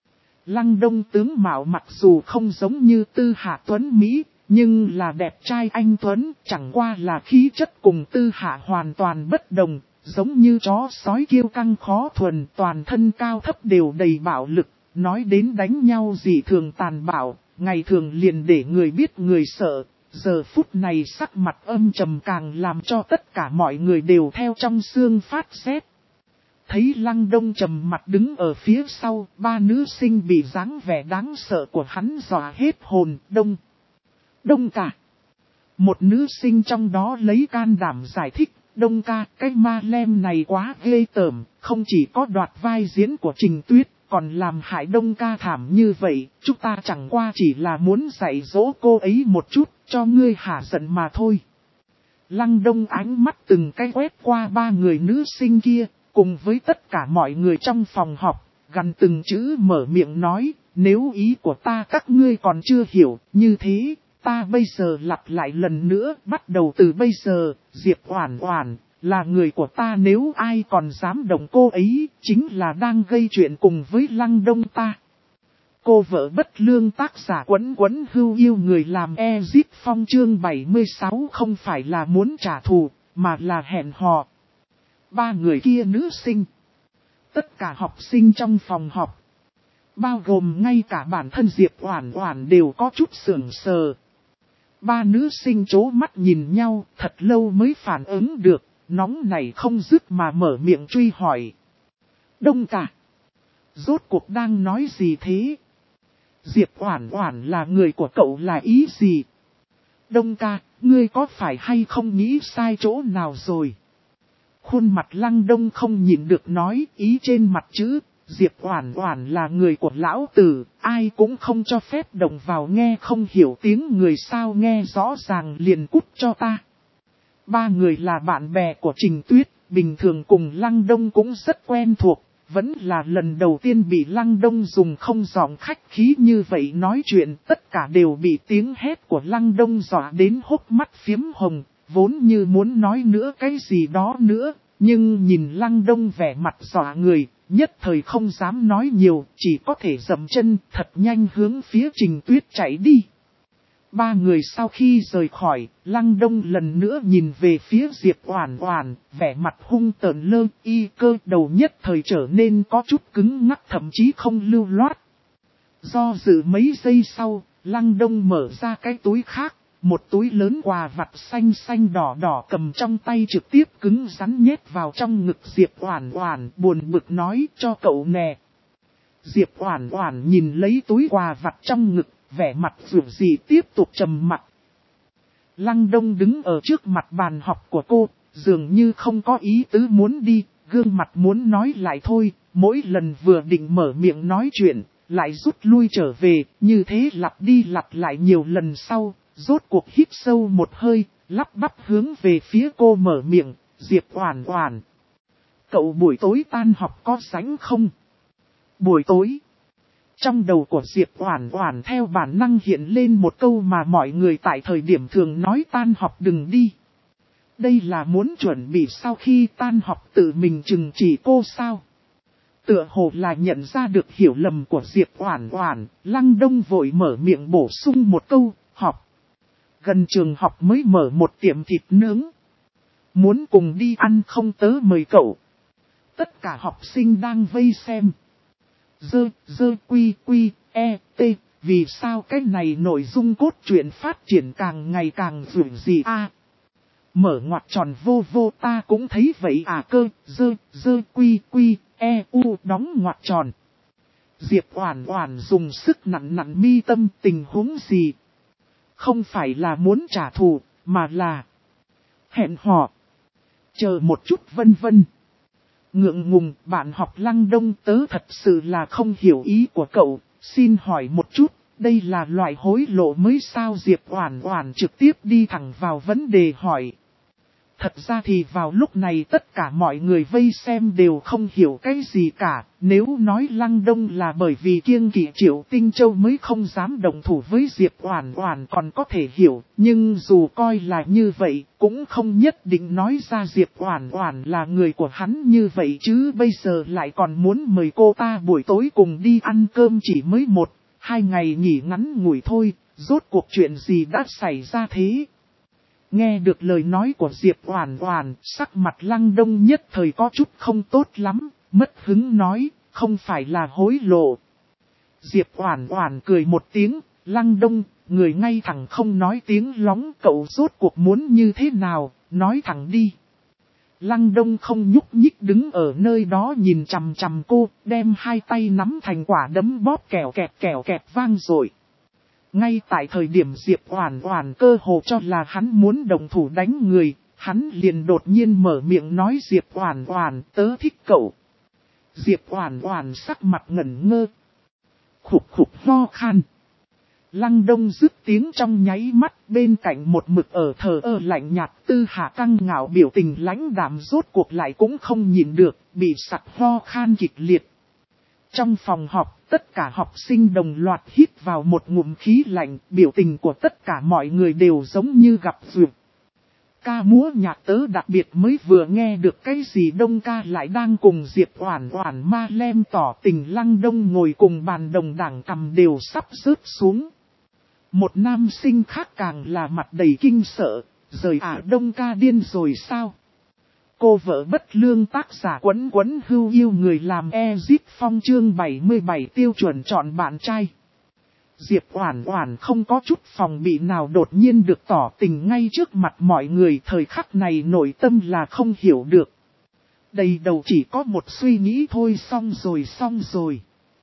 Lăng Đông tướng mạo mặc dù không giống như Tư Hạ Tuấn Mỹ, nhưng là đẹp trai anh Tuấn, chẳng qua là khí chất cùng Tư Hạ hoàn toàn bất đồng, giống như chó sói kiêu căng khó thuần, toàn thân cao thấp đều đầy bạo lực, nói đến đánh nhau gì thường tàn bạo, ngày thường liền để người biết người sợ, giờ phút này sắc mặt âm trầm càng làm cho tất cả mọi người đều theo trong xương phát rét. Thấy Lăng Đông trầm mặt đứng ở phía sau, ba nữ sinh bị dáng vẻ đáng sợ của hắn dọa hết hồn. Đông ca. Một nữ sinh trong đó lấy can đảm giải thích, Đông ca, cái ma lem này quá ghê tởm, không chỉ có đoạt vai diễn của Trình Tuyết, còn làm hại Đông ca thảm như vậy, chúng ta chẳng qua chỉ là muốn dạy dỗ cô ấy một chút, cho ngươi hả giận mà thôi. Lăng Đông ánh mắt từng cái quét qua ba người nữ sinh kia, cùng với tất cả mọi người trong phòng học, gần từng chữ mở miệng nói, nếu ý của ta các ngươi còn chưa hiểu, như thế, ta bây giờ lặp lại lần nữa, bắt đầu từ bây giờ, Diệp Oản Oản là người của ta, nếu ai còn dám động cô ấy, chính là đang gây chuyện cùng với Lăng Đông ta. Cô vợ bất lương tác giả Quấn Quấn Hưu yêu người làm Ezip Phong chương 76 không phải là muốn trả thù, mà là hẹn hò. Ba người kia nữ sinh. Tất cả học sinh trong phòng học, bao gồm ngay cả bản thân Diệp Oản Oản đều có chút sững sờ. Ba nữ sinh chố mắt nhìn nhau, thật lâu mới phản ứng được, nóng này không dứt mà mở miệng truy hỏi. Đông ca, rốt cuộc đang nói gì thế? Diệp Oản Oản là người của cậu là ý gì? Đông ca, ngươi có phải hay không nghĩ sai chỗ nào rồi? Khuôn mặt Lăng Đông không nhịn được nói ý trên mặt chữ, Diệp Oản Oản là người của lão tử, ai cũng không cho phép động vào, nghe không hiểu tiếng người sao, nghe rõ ràng liền cút cho ta. Ba người là bạn bè của Trình Tuyết, bình thường cùng Lăng Đông cũng rất quen thuộc, vẫn là lần đầu tiên bị Lăng Đông dùng không giọng khách khí như vậy nói chuyện, tất cả đều bị tiếng hét của Lăng Đông dọa đến hốc mắt phiếm hồng, vốn như muốn nói nữa cái gì đó nữa, nhưng nhìn Lăng Đông vẻ mặt dọa người, nhất thời không dám nói nhiều, chỉ có thể dậm chân thật nhanh hướng phía Trình Tuyết chạy đi. Ba người sau khi rời khỏi, Lăng Đông lần nữa nhìn về phía Diệp Oản Oản, vẻ mặt hung tợn lơ y cơ đầu nhất thời trở nên có chút cứng ngắc, thậm chí không lưu loát. Do dự mấy giây sau, Lăng Đông mở ra cái túi khác, một túi lớn quà vặt xanh xanh đỏ đỏ cầm trong tay trực tiếp cứng rắn nhét vào trong ngực Diệp Oản Oản, buồn bực nói cho cậu nè. Diệp Oản Oản nhìn lấy túi quà vặt trong ngực, vẻ mặt dường gì tiếp tục trầm mặc. Lăng Đông đứng ở trước mặt bàn học của cô, dường như không có ý tứ muốn đi, gương mặt muốn nói lại thôi, mỗi lần vừa định mở miệng nói chuyện, lại rút lui trở về, như thế lặp đi lặp lại nhiều lần sau, rốt cuộc hít sâu một hơi, lắp bắp hướng về phía cô mở miệng, Diệp Oản Oản. Cậu buổi tối tan học có rảnh không? Buổi tối. Trong đầu của Diệp Oản Oản theo bản năng hiện lên một câu mà mọi người tại thời điểm thường nói tan học đừng đi. Đây là muốn chuẩn bị sau khi tan học tự mình trừng trị cô sao? Tựa hồ là nhận ra được hiểu lầm của Diệp Oản Oản, Lăng Đông vội mở miệng bổ sung một câu, học. Gần trường học mới mở một tiệm thịt nướng. Muốn cùng đi ăn không tớ mời cậu. Tất cả học sinh đang vây xem. T, vì sao cái này nội dung cốt truyện phát triển càng ngày càng dường gì a? Mở ngoặc tròn vô vô ta cũng thấy vậy à cơ, đóng ngoặc tròn. Diệp Oản Oản dùng sức nặn nặn mi tâm, tình huống gì? Không phải là muốn trả thù, mà là hẹn hò. Chờ một chút vân vân. Ngượng ngùng, bạn học Lăng Đông tớ thật sự là không hiểu ý của cậu, xin hỏi một chút, đây là loại hối lộ mới sao? Diệp Oản Oản trực tiếp đi thẳng vào vấn đề hỏi. Thật ra thì vào lúc này tất cả mọi người vây xem đều không hiểu cái gì cả, nếu nói Lăng Đông là bởi vì kiêng kỵ Triệu Tinh Châu mới không dám động thủ với Diệp Oản Oản còn có thể hiểu, nhưng dù coi là như vậy, cũng không nhất định nói ra Diệp Oản Oản là người của hắn như vậy chứ bây giờ lại còn muốn mời cô ta buổi tối cùng đi ăn cơm chỉ mới 1-2 ngày nghỉ ngắn ngủi thôi, rốt cuộc chuyện gì đã xảy ra thế? Nghe được lời nói của Diệp Oản Oản, sắc mặt Lăng Đông nhất thời có chút không tốt lắm, mất hứng nói, không phải là hối lộ. Diệp Oản Oản cười một tiếng, Lăng Đông, người ngay thẳng không nói tiếng lóng, cậu rốt cuộc muốn như thế nào, nói thẳng đi. Lăng Đông không nhúc nhích đứng ở nơi đó nhìn chằm chằm cô, đem hai tay nắm thành quả đấm bóp kẹo kẹt vang dội. Ngay tại thời điểm Diệp Oản Oản cơ hồ cho là hắn muốn động thủ đánh người, hắn liền đột nhiên mở miệng nói Diệp Oản Oản tớ thích cậu. Diệp Oản Oản sắc mặt ngẩn ngơ. Khục ho khan. Lăng Đông dứt tiếng trong nháy mắt, bên cạnh một mực ở thờ ơ lạnh nhạt Tư Hà căng ngạo biểu tình lãnh đạm rốt cuộc lại cũng không nhịn được, bị sặc ho khan kịch liệt. Trong phòng họp, tất cả học sinh đồng loạt hít vào một ngụm khí lạnh, biểu tình của tất cả mọi người đều giống như gặp duyệt. Ca múa nhạc tớ đặc biệt mới vừa nghe được cái gì Đông ca lại đang cùng Diệp Oản Oản ma lem tỏ tình. Lăng Đông ngồi cùng bàn đồng đảng cầm đều sắp rớt xuống. Một nam sinh khác càng là mặt đầy kinh sợ, rời Đông ca điên rồi sao? Cô vợ bất lương tác giả Quấn Quấn Hưu yêu người làm Ezip Phong chương 77 tiêu chuẩn chọn bạn trai. Diệp Oản Oản không có chút phòng bị nào đột nhiên được tỏ tình ngay trước mặt mọi người, thời khắc này nội tâm là không hiểu được. Đầy đầu chỉ có một suy nghĩ thôi, xong rồi.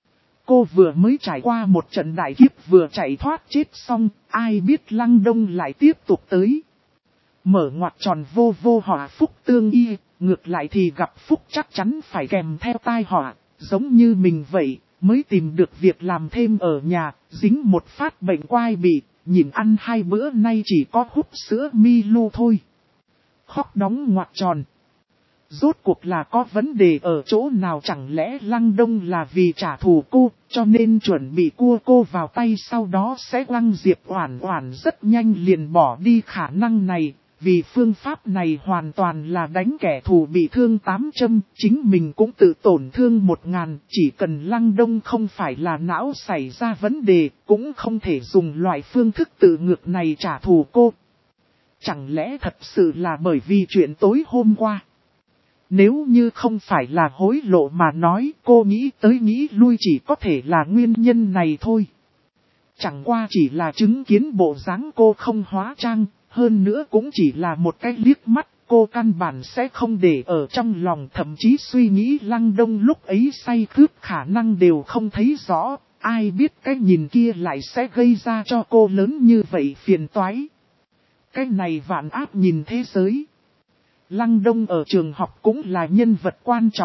Cô vừa mới trải qua một trận đại kiếp vừa chạy thoát chết xong, ai biết Lăng Đông lại tiếp tục tới. Mở ngoặc tròn vô vô họa phúc tương y, ngược lại thì gặp phúc chắc chắn phải kèm theo tai họa, giống như mình vậy, mới tìm được việc làm thêm ở nhà, dính một phát bệnh quai bị, nhìn ăn 2 bữa nay chỉ có hút sữa Milo thôi. Khóc đóng ngoặc tròn. Rốt cuộc là có vấn đề ở chỗ nào, chẳng lẽ Lăng Đông là vì trả thù cô, cho nên chuẩn bị cua cô vào tay sau đó sẽ quăng Diệp Oản Oản rất nhanh liền bỏ đi khả năng này, vì phương pháp này hoàn toàn là đánh kẻ thù bị thương 8 châm, chính mình cũng tự tổn thương 1000, chỉ cần Lăng Đông không phải là não xảy ra vấn đề, cũng không thể dùng loại phương thức tự ngược này trả thù cô. Chẳng lẽ thật sự là bởi vì chuyện tối hôm qua? Nếu như không phải là hối lộ mà nói, cô nghĩ tới nghĩ lui chỉ có thể là nguyên nhân này thôi. Chẳng qua chỉ là chứng kiến bộ dáng cô không hóa trang, hơn nữa cũng chỉ là một cái liếc mắt, cô căn bản sẽ không để ở trong lòng, thậm chí suy nghĩ Lăng Đông lúc ấy say khướt khả năng đều không thấy rõ, ai biết cái nhìn kia lại sẽ gây ra cho cô lớn như vậy phiền toái. Cái này vạn áp nhìn thế giới. Lăng Đông ở trường học cũng là nhân vật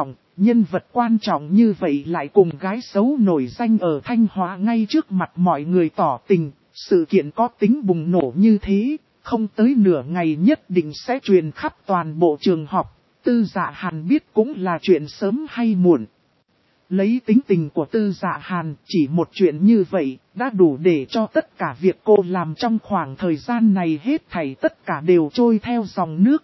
quan trọng như vậy lại cùng gái xấu nổi danh ở Thanh Hóa ngay trước mặt mọi người tỏ tình, sự kiện có tính bùng nổ như thế, không tới nửa ngày nhất định sẽ truyền khắp toàn bộ trường học, Tư Dạ Hàn biết cũng là chuyện sớm hay muộn. Lấy tính tình của Tư Dạ Hàn, chỉ một chuyện như vậy, đã đủ để cho tất cả việc cô làm trong khoảng thời gian này hết thảy tất cả đều trôi theo dòng nước.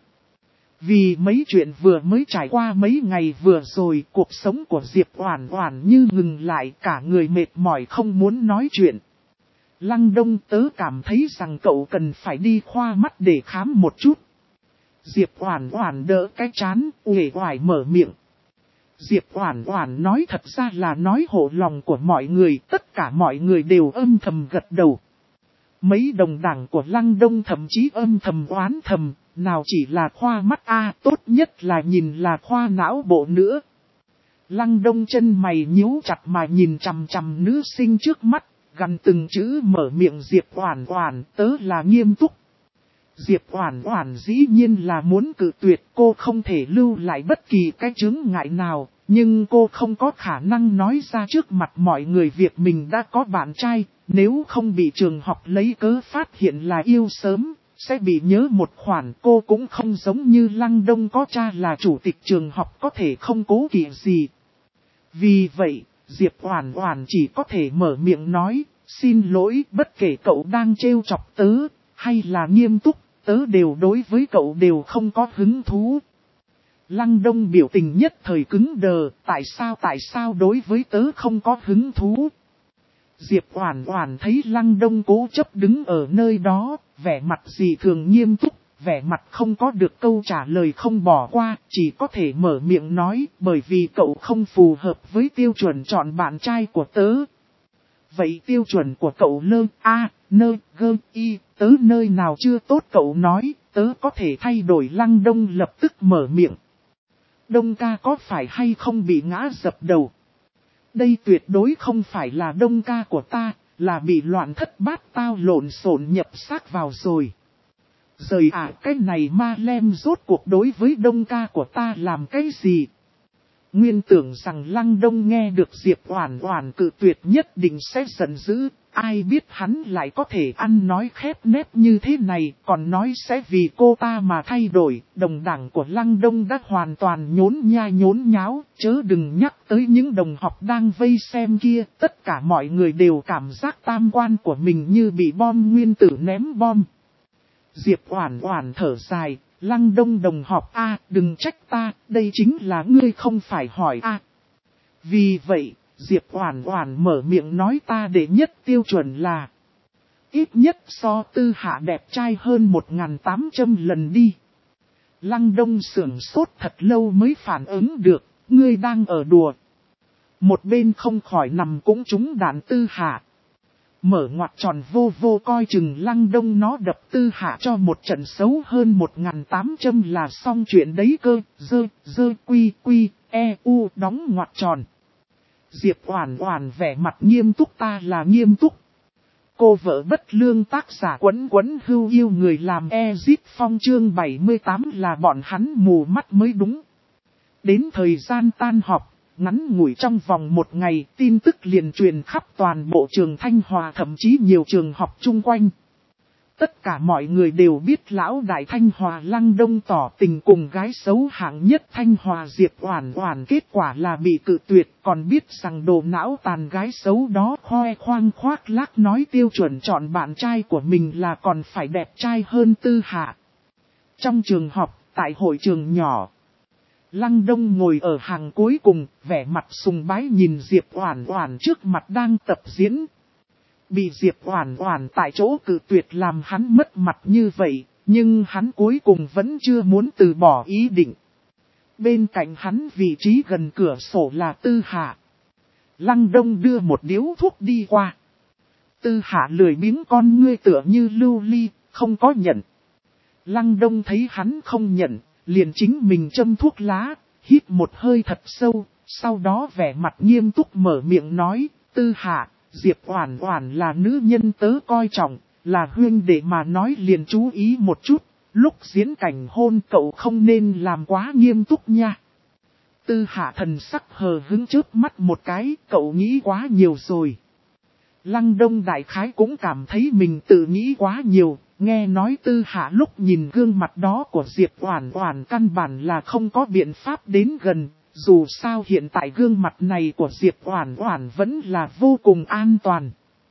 Vì mấy chuyện vừa mới trải qua mấy ngày vừa rồi, cuộc sống của Diệp Oản Oản như ngừng lại, cả người mệt mỏi không muốn nói chuyện. Lăng Đông, tớ cảm thấy rằng cậu cần phải đi khoa mắt để khám một chút. Diệp Oản Oản đỡ cái trán, uể oải mở miệng. Diệp Oản Oản nói thật ra là nói hộ lòng của mọi người, tất cả mọi người đều âm thầm gật đầu. Mấy đồng đảng của Lăng Đông thậm chí âm thầm oán thầm, nào chỉ là khoa mắt tốt nhất là nhìn là khoa não bộ nữa. Lăng Đông chân mày nhíu chặt mà nhìn chằm chằm nữ sinh trước mắt, gằn từng chữ mở miệng. Diệp Oản Oản, tớ là nghiêm túc. Diệp Oản Oản dĩ nhiên là muốn cự tuyệt, cô không thể lưu lại bất kỳ cái chướng ngại nào, nhưng cô không có khả năng nói ra trước mặt mọi người việc mình đã có bạn trai, nếu không bị trường học lấy cớ phát hiện là yêu sớm, sẽ bị nhớ một khoản. Cô cũng không giống như Lăng Đông có cha là chủ tịch trường học có thể không cố kỵ gì. Vì vậy, Diệp Oản Oản chỉ có thể mở miệng nói, xin lỗi, bất kể cậu đang trêu chọc tớ, hay là nghiêm túc, tớ đều đối với cậu đều không có hứng thú. Lăng Đông biểu tình nhất thời cứng đờ, tại sao đối với tớ không có hứng thú? Diệp Oản Oản thấy Lăng Đông cố chấp đứng ở nơi đó, vẻ mặt dị thường nghiêm túc, vẻ mặt không có được câu trả lời không bỏ qua, chỉ có thể mở miệng nói, bởi vì cậu không phù hợp với tiêu chuẩn chọn bạn trai của tớ. Vậy tiêu chuẩn của cậu tớ nơi nào chưa tốt cậu nói, tớ có thể thay đổi. Lăng Đông lập tức mở miệng. Đông ca có phải hay không bị ngã dập đầu? Đây tuyệt đối không phải là Đông ca của ta, là bị loạn thất bát tao lộn xộn nhập xác vào rồi. Rời cái này ma lem rốt cuộc đối với Đông ca của ta làm cái gì? Nguyên tưởng rằng Lăng Đông nghe được Diệp Oản Oản cự tuyệt nhất định sẽ giận dữ, ai biết hắn lại có thể ăn nói khép nép như thế này, còn nói sẽ vì cô ta mà thay đổi. Đồng đảng của Lăng Đông đã hoàn toàn nhốn nháo, chớ đừng nhắc tới những đồng học đang vây xem kia, tất cả mọi người đều cảm giác tam quan của mình như bị bom nguyên tử ném bom. Diệp Oản Oản thở dài. Lăng Đông đồng học đừng trách ta, đây chính là ngươi không phải hỏi Vì vậy, Diệp Oản Oản mở miệng nói ta đệ nhất tiêu chuẩn là ít nhất so Tư Hạ đẹp trai hơn 1800 lần đi. Lăng Đông sững sốt thật lâu mới phản ứng được, ngươi đang ở đùa. Một bên không khỏi nằm cũng trúng đạn Tư Hạ. Mở ngoặc tròn vô coi chừng Lăng Đông nó đập Tư Hạ cho một trận xấu hơn 1800 là xong chuyện đấy cơ, đóng ngoặc tròn. Diệp Oản Oản vẻ mặt nghiêm túc, ta là nghiêm túc. Cô vợ bất lương tác giả quấn hưu yêu người làm Exit Phong chương 78 là bọn hắn mù mắt mới đúng. Đến thời gian tan học, ngắn ngủi trong vòng một ngày, tin tức liền truyền khắp toàn bộ trường Thanh Hòa, thậm chí nhiều trường học chung quanh. Tất cả mọi người đều biết lão đại Thanh Hòa Lăng Đông tỏ tình cùng gái xấu hạng nhất Thanh Hòa Diệp Oản Oản, kết quả là bị cự tuyệt, còn biết rằng đồ não tàn gái xấu đó khoe khoang khoác lác nói tiêu chuẩn chọn bạn trai của mình là còn phải đẹp trai hơn Tư Hạ. Trong trường học, tại hội trường nhỏ, Lăng Đông ngồi ở hàng cuối cùng, vẻ mặt sùng bái nhìn Diệp Oản Oản trước mặt đang tập diễn. Bị Diệp Oản Oản tại chỗ cự tuyệt làm hắn mất mặt như vậy, nhưng hắn cuối cùng vẫn chưa muốn từ bỏ ý định. Bên cạnh hắn vị trí gần cửa sổ là Tư Hạ. Lăng Đông đưa một điếu thuốc đi qua. Tư Hạ lười biếng con ngươi tựa như lưu ly, không có nhận. Lăng Đông thấy hắn không nhận, liền chính mình châm thuốc lá, hít một hơi thật sâu, sau đó vẻ mặt nghiêm túc mở miệng nói, Tư Hạ, Diệp Oản Oản là nữ nhân tớ coi trọng, là huynh đệ mà nói liền chú ý một chút, lúc diễn cảnh hôn cậu không nên làm quá nghiêm túc nha. Tư Hạ thần sắc hờ hững chớp mắt một cái, cậu nghĩ quá nhiều rồi. Lăng Đông đại khái cũng cảm thấy mình tự nghĩ quá nhiều, nghe nói Tư Hạ lúc nhìn gương mặt đó của Diệp Oản Oản căn bản là không có biện pháp đến gần, dù sao hiện tại gương mặt này của Diệp Oản Oản vẫn là vô cùng an toàn.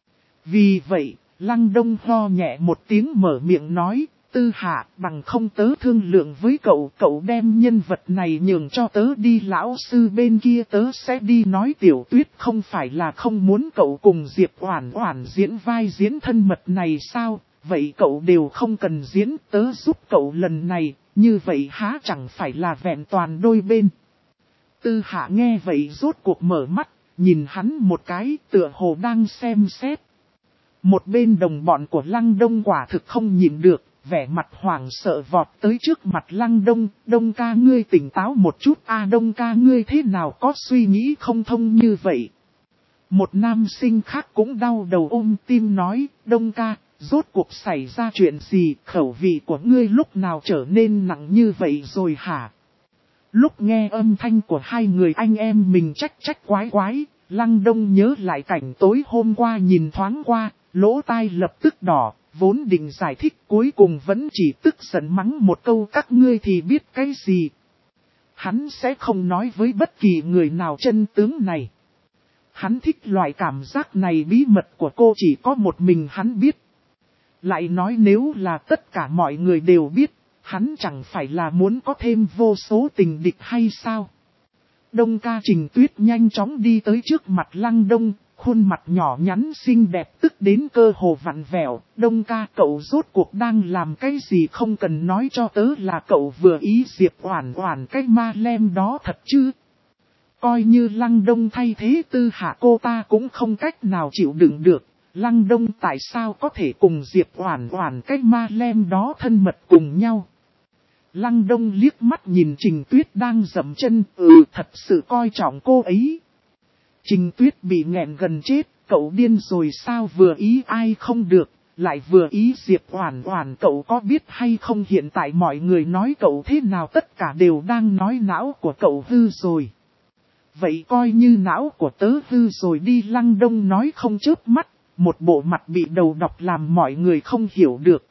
Vì vậy, Lăng Đông ho nhẹ một tiếng mở miệng nói, Tư Hạ, bằng không tớ thương lượng với cậu, cậu đem nhân vật này nhường cho tớ đi, lão sư bên kia tớ sẽ đi nói Tiểu Tuyết không phải là không muốn cậu cùng Diệp Oản Oản diễn vai diễn thân mật này sao, vậy cậu đều không cần diễn, tớ giúp cậu lần này, như vậy há chẳng phải là vẹn toàn đôi bên. Tư Hạ nghe vậy rốt cuộc mở mắt, nhìn hắn một cái tựa hồ đang xem xét. Một bên đồng bọn của Lăng Đông quả thực không nhịn được, vẻ mặt hoảng sợ vọt tới trước mặt Lăng Đông, Đông ca ngươi tỉnh táo một chút, Đông ca ngươi thế nào có suy nghĩ không thông như vậy. Một nam sinh khác cũng đau đầu ôm tim nói, Đông ca, rốt cuộc xảy ra chuyện gì, khẩu vị của ngươi lúc nào trở nên nặng như vậy rồi hả? Lúc nghe âm thanh của hai người anh em mình trách quái quái, Lăng Đông nhớ lại cảnh tối hôm qua nhìn thoáng qua, lỗ tai lập tức đỏ, vốn định giải thích cuối cùng vẫn chỉ tức giận mắng một câu các ngươi thì biết cái gì. Hắn sẽ không nói với bất kỳ người nào chân tướng này. Hắn thích loại cảm giác này, bí mật của cô chỉ có một mình hắn biết. Lại nói nếu là tất cả mọi người đều biết, hắn chẳng phải là muốn có thêm vô số tình địch hay sao? Đông ca Trình Tuyết nhanh chóng đi tới trước mặt Lăng Đông, khuôn mặt nhỏ nhắn xinh đẹp tức đến cơ hồ vặn vẹo. Đông ca, cậu rốt cuộc đang làm cái gì, không cần nói cho tớ là cậu vừa ý Diệp Oản Oản cái ma lem đó thật chứ? Coi như Lăng Đông thay thế Tư Hạ cô ta cũng không cách nào chịu đựng được. Lăng Đông tại sao có thể cùng Diệp Oản Oản cái ma lem đó thân mật cùng nhau? Lăng Đông liếc mắt nhìn Trình Tuyết đang dậm chân, thật sự coi trọng cô ấy. Trình Tuyết bị nghẹn gần chết, cậu điên rồi sao, vừa ý ai không được, lại vừa ý Diệp Oản Oản, cậu có biết hay không hiện tại mọi người nói cậu thế nào tất cả đều đang nói não của cậu hư rồi. Vậy coi như não của tớ hư rồi đi, Lăng Đông nói không chớp mắt, một bộ mặt bị đầu độc làm mọi người không hiểu được.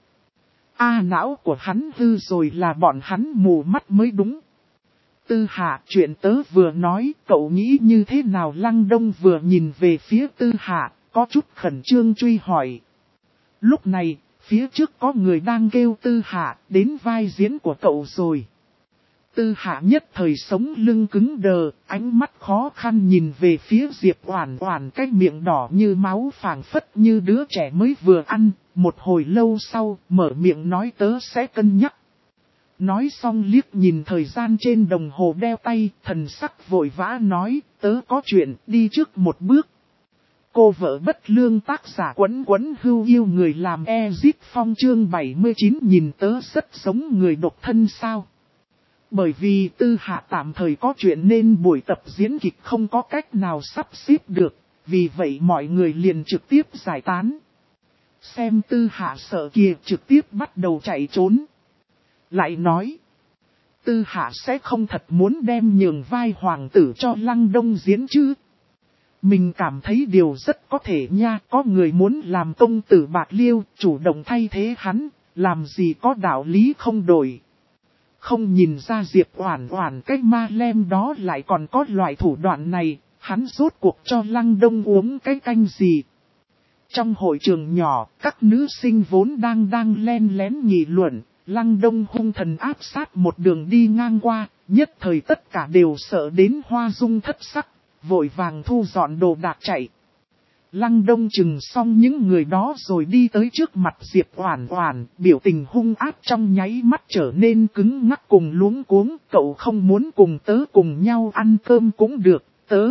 Não của hắn hư rồi là bọn hắn mù mắt mới đúng. Tư Hạ, chuyện tớ vừa nói, cậu nghĩ như thế nào? Lăng Đông vừa nhìn về phía Tư Hạ, có chút khẩn trương truy hỏi. Lúc này, phía trước có người đang kêu Tư Hạ, đến vai diễn của cậu rồi. Tư Hạ nhất thời sống lưng cứng đờ, ánh mắt khó khăn nhìn về phía Diệp Oản Oản, cái miệng đỏ như máu phảng phất như đứa trẻ mới vừa ăn, một hồi lâu sau, mở miệng nói tớ sẽ cân nhắc. Nói xong liếc nhìn thời gian trên đồng hồ đeo tay, thần sắc vội vã nói, tớ có chuyện, đi trước một bước. Cô vợ bất lương tác giả Quấn Quấn Hưu yêu người làm Ezit Phong chương 79 nhìn tớ rất giống người độc thân sao. Bởi vì Tư Hạ tạm thời có chuyện nên buổi tập diễn kịch không có cách nào sắp xếp được, vì vậy mọi người liền trực tiếp giải tán. Xem Tư Hạ sợ kìa, trực tiếp bắt đầu chạy trốn. Lại nói, Tư Hạ sẽ không thật muốn đem nhường vai hoàng tử cho Lăng Đông diễn chứ. Mình cảm thấy điều rất có thể nha, có người muốn làm công tử Bạc Liêu, chủ động thay thế hắn, làm gì có đạo lý không đổi. Không nhìn ra Diệp Oản Oản cái ma lem đó lại còn có loại thủ đoạn này, hắn rốt cuộc cho Lăng Đông uống cái canh gì. Trong hội trường nhỏ, các nữ sinh vốn đang len lén nghị luận, Lăng Đông hung thần áp sát một đường đi ngang qua, nhất thời tất cả đều sợ đến hoa dung thất sắc, vội vàng thu dọn đồ đạc chạy. Lăng Đông chừng xong những người đó rồi đi tới trước mặt Diệp Oản Oản, biểu tình hung ác trong nháy mắt trở nên cứng ngắc cùng luống cuống, cậu không muốn cùng tớ cùng nhau ăn cơm cũng được,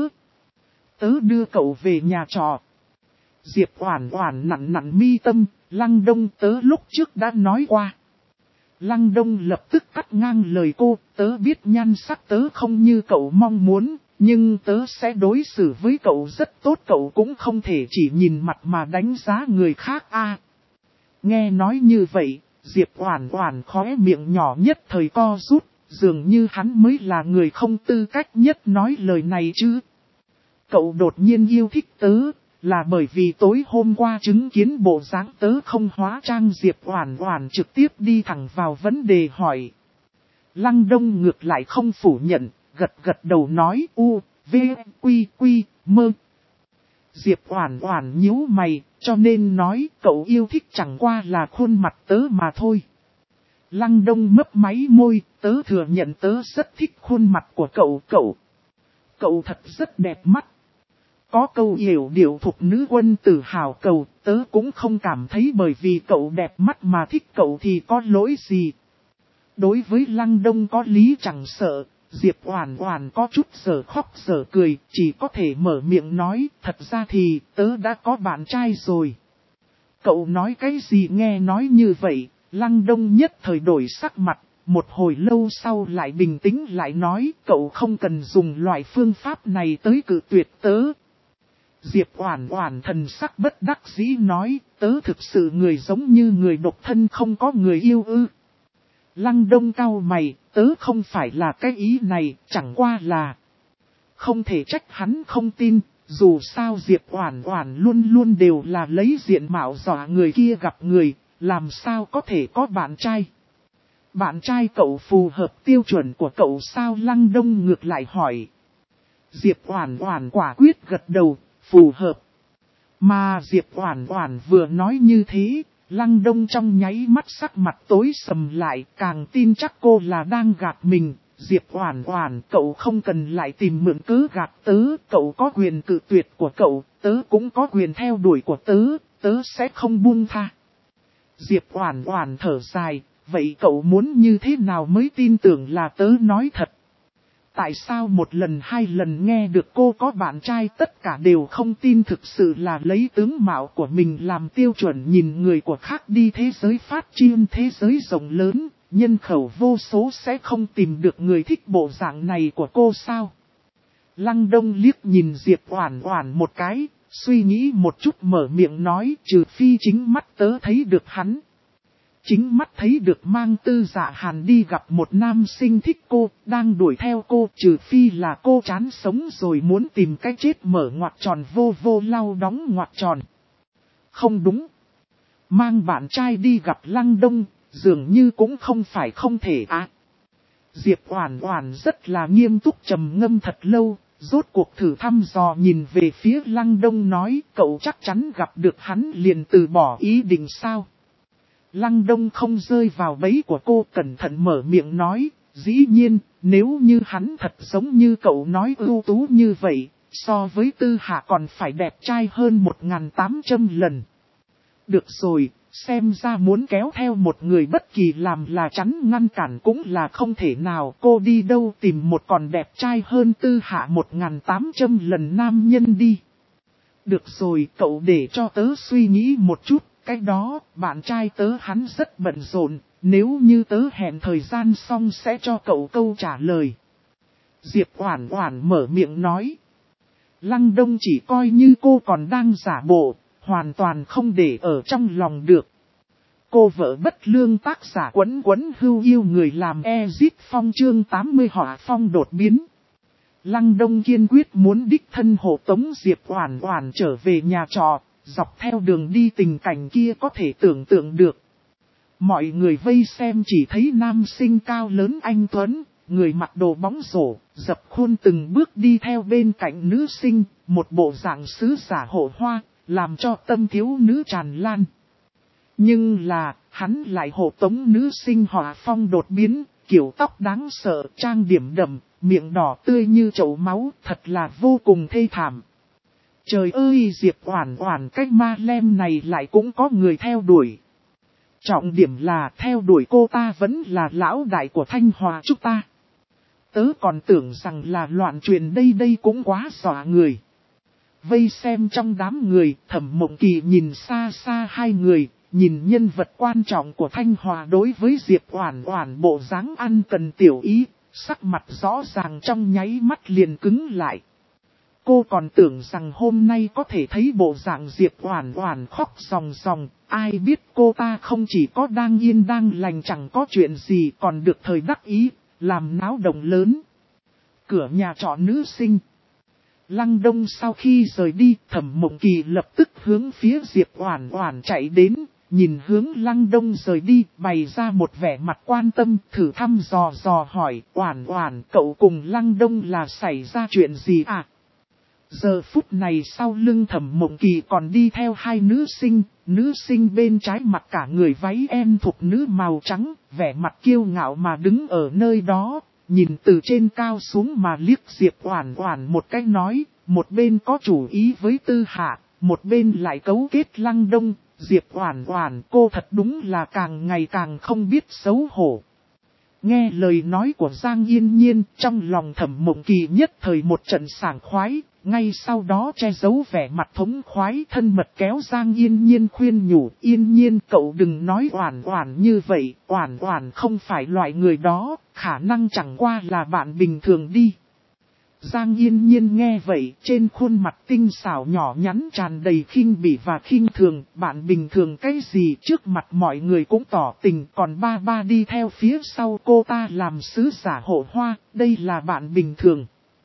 tớ đưa cậu về nhà trọ. Diệp Oản Oản nặn mi tâm, Lăng Đông tớ lúc trước đã nói qua. Lăng Đông lập tức cắt ngang lời cô, tớ biết nhan sắc tớ không như cậu mong muốn, nhưng tớ sẽ đối xử với cậu rất tốt, cậu cũng không thể chỉ nhìn mặt mà đánh giá người khác a. Nghe nói như vậy, Diệp Oản Oản khóe miệng nhỏ nhất thời co rút, dường như hắn mới là người không tư cách nhất nói lời này chứ. Cậu đột nhiên yêu thích tớ, là bởi vì tối hôm qua chứng kiến bộ dáng tớ không hóa trang. Diệp Oản Oản trực tiếp đi thẳng vào vấn đề hỏi. Lăng Đông ngược lại không phủ nhận, gật đầu nói v, quy, mơ. Diệp Oản Oản nhíu mày, cho nên nói cậu yêu thích chẳng qua là khuôn mặt tớ mà thôi. Lăng Đông mấp máy môi, tớ thừa nhận tớ rất thích khuôn mặt của cậu thật rất đẹp mắt. Có câu hiểu điệu thục nữ quân tử hào cầu, tớ cũng không cảm thấy bởi vì cậu đẹp mắt mà thích cậu thì có lỗi gì. Đối với Lăng Đông có lý chẳng sợ, Diệp Oản Oản có chút giờ khóc giờ cười, chỉ có thể mở miệng nói, thật ra thì tớ đã có bạn trai rồi. Cậu nói cái gì? Nghe nói như vậy, Lăng Đông nhất thời đổi sắc mặt, một hồi lâu sau lại bình tĩnh lại nói, cậu không cần dùng loại phương pháp này tới cự tuyệt tớ. Diệp Oản Oản thần sắc bất đắc dĩ nói, tớ thực sự người giống như người độc thân không có người yêu ư. Lăng Đông cau mày, tớ không phải là cái ý này, chẳng qua là không thể trách hắn không tin, dù sao Diệp Oản Oản luôn luôn đều là lấy diện mạo dọa người kia gặp người, làm sao có thể có bạn trai. Bạn trai cậu phù hợp tiêu chuẩn của cậu sao? Lăng Đông ngược lại hỏi. Diệp Oản Oản quả quyết gật đầu, phù hợp. Mà Diệp Oản Oản vừa nói như thế, Lăng Đông trong nháy mắt sắc mặt tối sầm lại, càng tin chắc cô là đang gạt mình. Diệp Oản Oản, cậu không cần lại tìm mượn cớ gạt tớ, cậu có quyền cự tuyệt của cậu, tớ cũng có quyền theo đuổi của tớ sẽ không buông tha. Diệp Oản Oản thở dài, vậy cậu muốn như thế nào mới tin tưởng là tớ nói thật? Tại sao một lần hai lần nghe được cô có bạn trai tất cả đều không tin? Thực sự là lấy tướng mạo của mình làm tiêu chuẩn nhìn người của khác đi thế giới phát triển thế giới rộng lớn, nhân khẩu vô số sẽ không tìm được người thích bộ dạng này của cô sao? Lăng Đông liếc nhìn Diệp Oản Oản một cái, suy nghĩ một chút mở miệng nói, trừ phi chính mắt tớ thấy được hắn. Chính mắt thấy được mang Tư Dạ Hàn đi gặp một nam sinh thích cô, đang đuổi theo cô, trừ phi là cô chán sống rồi muốn tìm cái chết mở ngoặc tròn vô lau đóng ngoặc tròn. Không đúng. Mang bạn trai đi gặp Lăng Đông, dường như cũng không phải không thể à. Diệp Oản Oản rất là nghiêm túc trầm ngâm thật lâu, rốt cuộc thử thăm dò nhìn về phía Lăng Đông nói, cậu chắc chắn gặp được hắn liền từ bỏ ý định sao? Lăng Đông không rơi vào bẫy của cô, cẩn thận mở miệng nói, dĩ nhiên, nếu như hắn thật giống như cậu nói ưu tú như vậy, so với Tư Hạ còn phải đẹp trai hơn 1800 lần. Được rồi, xem ra muốn kéo theo một người bất kỳ làm là chắn ngăn cản cũng là không thể nào. Cô đi đâu tìm một còn đẹp trai hơn Tư Hạ 1800 lần nam nhân đi. Được rồi, cậu để cho tớ suy nghĩ một chút. Cái đó, bạn trai tớ hắn rất bận rộn, nếu như tớ hẹn thời gian xong sẽ cho cậu câu trả lời. Diệp Oản Oản mở miệng nói. Lăng Đông chỉ coi như cô còn đang giả bộ, hoàn toàn không để ở trong lòng được. Cô vợ bất lương tác giả Quấn Quấn Hưu yêu người làm Ezit Phong chương 80 hỏa phong đột biến. Lăng Đông kiên quyết muốn đích thân hộ tống Diệp Oản Oản trở về nhà trọ, dọc theo đường đi tình cảnh kia có thể tưởng tượng được. Mọi người vây xem chỉ thấy nam sinh cao lớn anh tuấn, người mặc đồ bóng rổ, dập khuôn từng bước đi theo bên cạnh nữ sinh, một bộ dạng sứ giả hộ hoa, làm cho tâm thiếu nữ tràn lan. Nhưng là, hắn lại hộ tống nữ sinh hỏa phong đột biến, kiểu tóc đáng sợ, trang điểm đậm, miệng đỏ tươi như chậu máu, thật là vô cùng thê thảm. Trời ơi, Diệp Oản Oản cái ma lem này lại cũng có người theo đuổi. Trọng điểm là theo đuổi cô ta vẫn là lão đại của Thanh Hòa chúng ta. Tớ còn tưởng rằng là loạn truyền đây cũng quá dọa người. Vây xem trong đám người, Thẩm Mộng Kỳ nhìn xa xa hai người, nhìn nhân vật quan trọng của Thanh Hòa đối với Diệp Oản Oản bộ dáng ăn cần tiểu ý, sắc mặt rõ ràng trong nháy mắt liền cứng lại. Cô còn tưởng rằng hôm nay có thể thấy bộ dạng Diệp Oản Oản khóc ròng ròng, ai biết cô ta không chỉ có đang yên đang lành chẳng có chuyện gì còn được thời đắc ý, làm náo động lớn. Cửa nhà trọ nữ sinh. Lăng Đông sau khi rời đi, Thẩm Mộng Kỳ lập tức hướng phía Diệp Oản Oản chạy đến, nhìn hướng Lăng Đông rời đi, bày ra một vẻ mặt quan tâm, thử thăm dò hỏi, Oản Oản cậu cùng Lăng Đông là xảy ra chuyện gì à? Giờ phút này sau lưng Thẩm Mộng Kỳ còn đi theo hai nữ sinh bên trái mặc cả người váy em thục nữ màu trắng, vẻ mặt kiêu ngạo mà đứng ở nơi đó, nhìn từ trên cao xuống mà liếc Diệp Oản Oản một cái nói, một bên có chủ ý với Tư Hạ, một bên lại cấu kết Lăng Đông, Diệp Oản Oản cô thật đúng là càng ngày càng không biết xấu hổ. Nghe lời nói của Giang Yên Nhiên, trong lòng Thẩm Mộng Kỳ nhất thời một trận sảng khoái, ngay sau đó che giấu vẻ mặt thống khoái thân mật kéo Giang Yên Nhiên khuyên nhủ, Yên Nhiên cậu đừng nói Oản Oản như vậy, Oản Oản không phải loại người đó, khả năng chẳng qua là bạn bình thường đi. Giang Yên Nhiên nghe vậy, trên khuôn mặt tinh xảo nhỏ nhắn tràn đầy khinh bỉ và khinh thường, bạn bình thường cái gì trước mặt mọi người cũng tỏ tình, còn ba đi theo phía sau cô ta làm sứ giả hộ hoa, đây là bạn bình thường.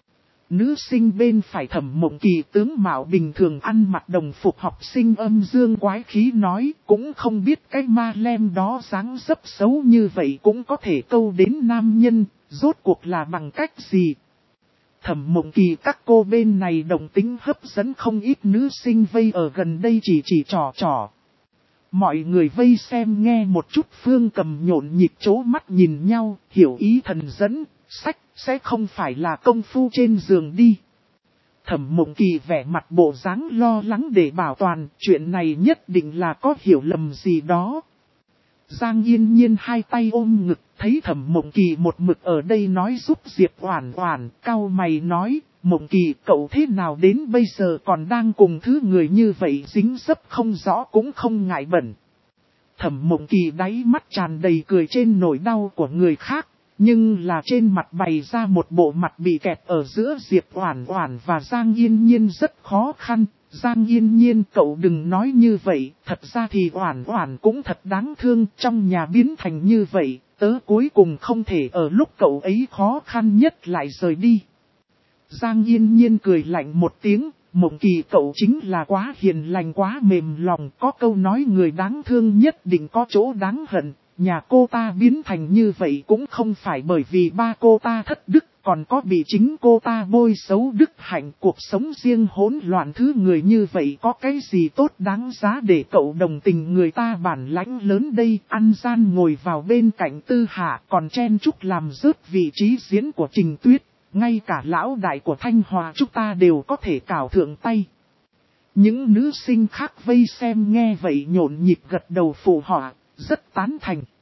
Nữ sinh bên phải Thẩm Mộng Kỳ tướng mạo bình thường ăn mặc đồng phục học sinh âm dương quái khí nói, cũng không biết cái ma lem đó dáng dấp xấu như vậy cũng có thể câu đến nam nhân, rốt cuộc là bằng cách gì. Thẩm Mộng Kỳ các cô bên này đồng tính hấp dẫn không ít nữ sinh vây ở gần đây chỉ trò. Mọi người vây xem nghe một chút Phương Cầm nhộn nhịp chố mắt nhìn nhau, hiểu ý thần dẫn, sách sẽ không phải là công phu trên giường đi. Thẩm Mộng Kỳ vẻ mặt bộ dáng lo lắng để bảo toàn, chuyện này nhất định là có hiểu lầm gì đó. Giang Yên Nhiên hai tay ôm ngực, thấy Thẩm Mộng Kỳ một mực ở đây nói giúp Diệp Oản Oản, cau mày nói, Mộng Kỳ cậu thế nào đến bây giờ còn đang cùng thứ người như vậy dính dấp không rõ cũng không ngại bẩn. Thẩm Mộng Kỳ đáy mắt tràn đầy cười trên nỗi đau của người khác, nhưng là trên mặt bày ra một bộ mặt bị kẹt ở giữa Diệp Oản Oản và Giang Yên Nhiên rất khó khăn. Giang Yên Nhiên cậu đừng nói như vậy, thật ra thì Oản Oản cũng thật đáng thương, trong nhà biến thành như vậy, tớ cuối cùng không thể ở lúc cậu ấy khó khăn nhất lại rời đi. Giang Yên Nhiên cười lạnh một tiếng, Mộng Kỳ cậu chính là quá hiền lành quá mềm lòng, có câu nói người đáng thương nhất định có chỗ đáng hận, nhà cô ta biến thành như vậy cũng không phải bởi vì ba cô ta thất đức, còn có bị chính cô ta bôi xấu đức hạnh, cuộc sống riêng hỗn loạn thứ người như vậy có cái gì tốt đáng giá để cậu đồng tình người ta bản lãnh lớn đây. Ăn gian ngồi vào bên cạnh Tư Hạ còn chen chúc làm rớt vị trí diễn của Trình Tuyết, ngay cả lão đại của Thanh Hòa chúng ta đều có thể cào thượng tay. Những nữ sinh khác vây xem nghe vậy nhộn nhịp gật đầu phụ họa, rất tán thành.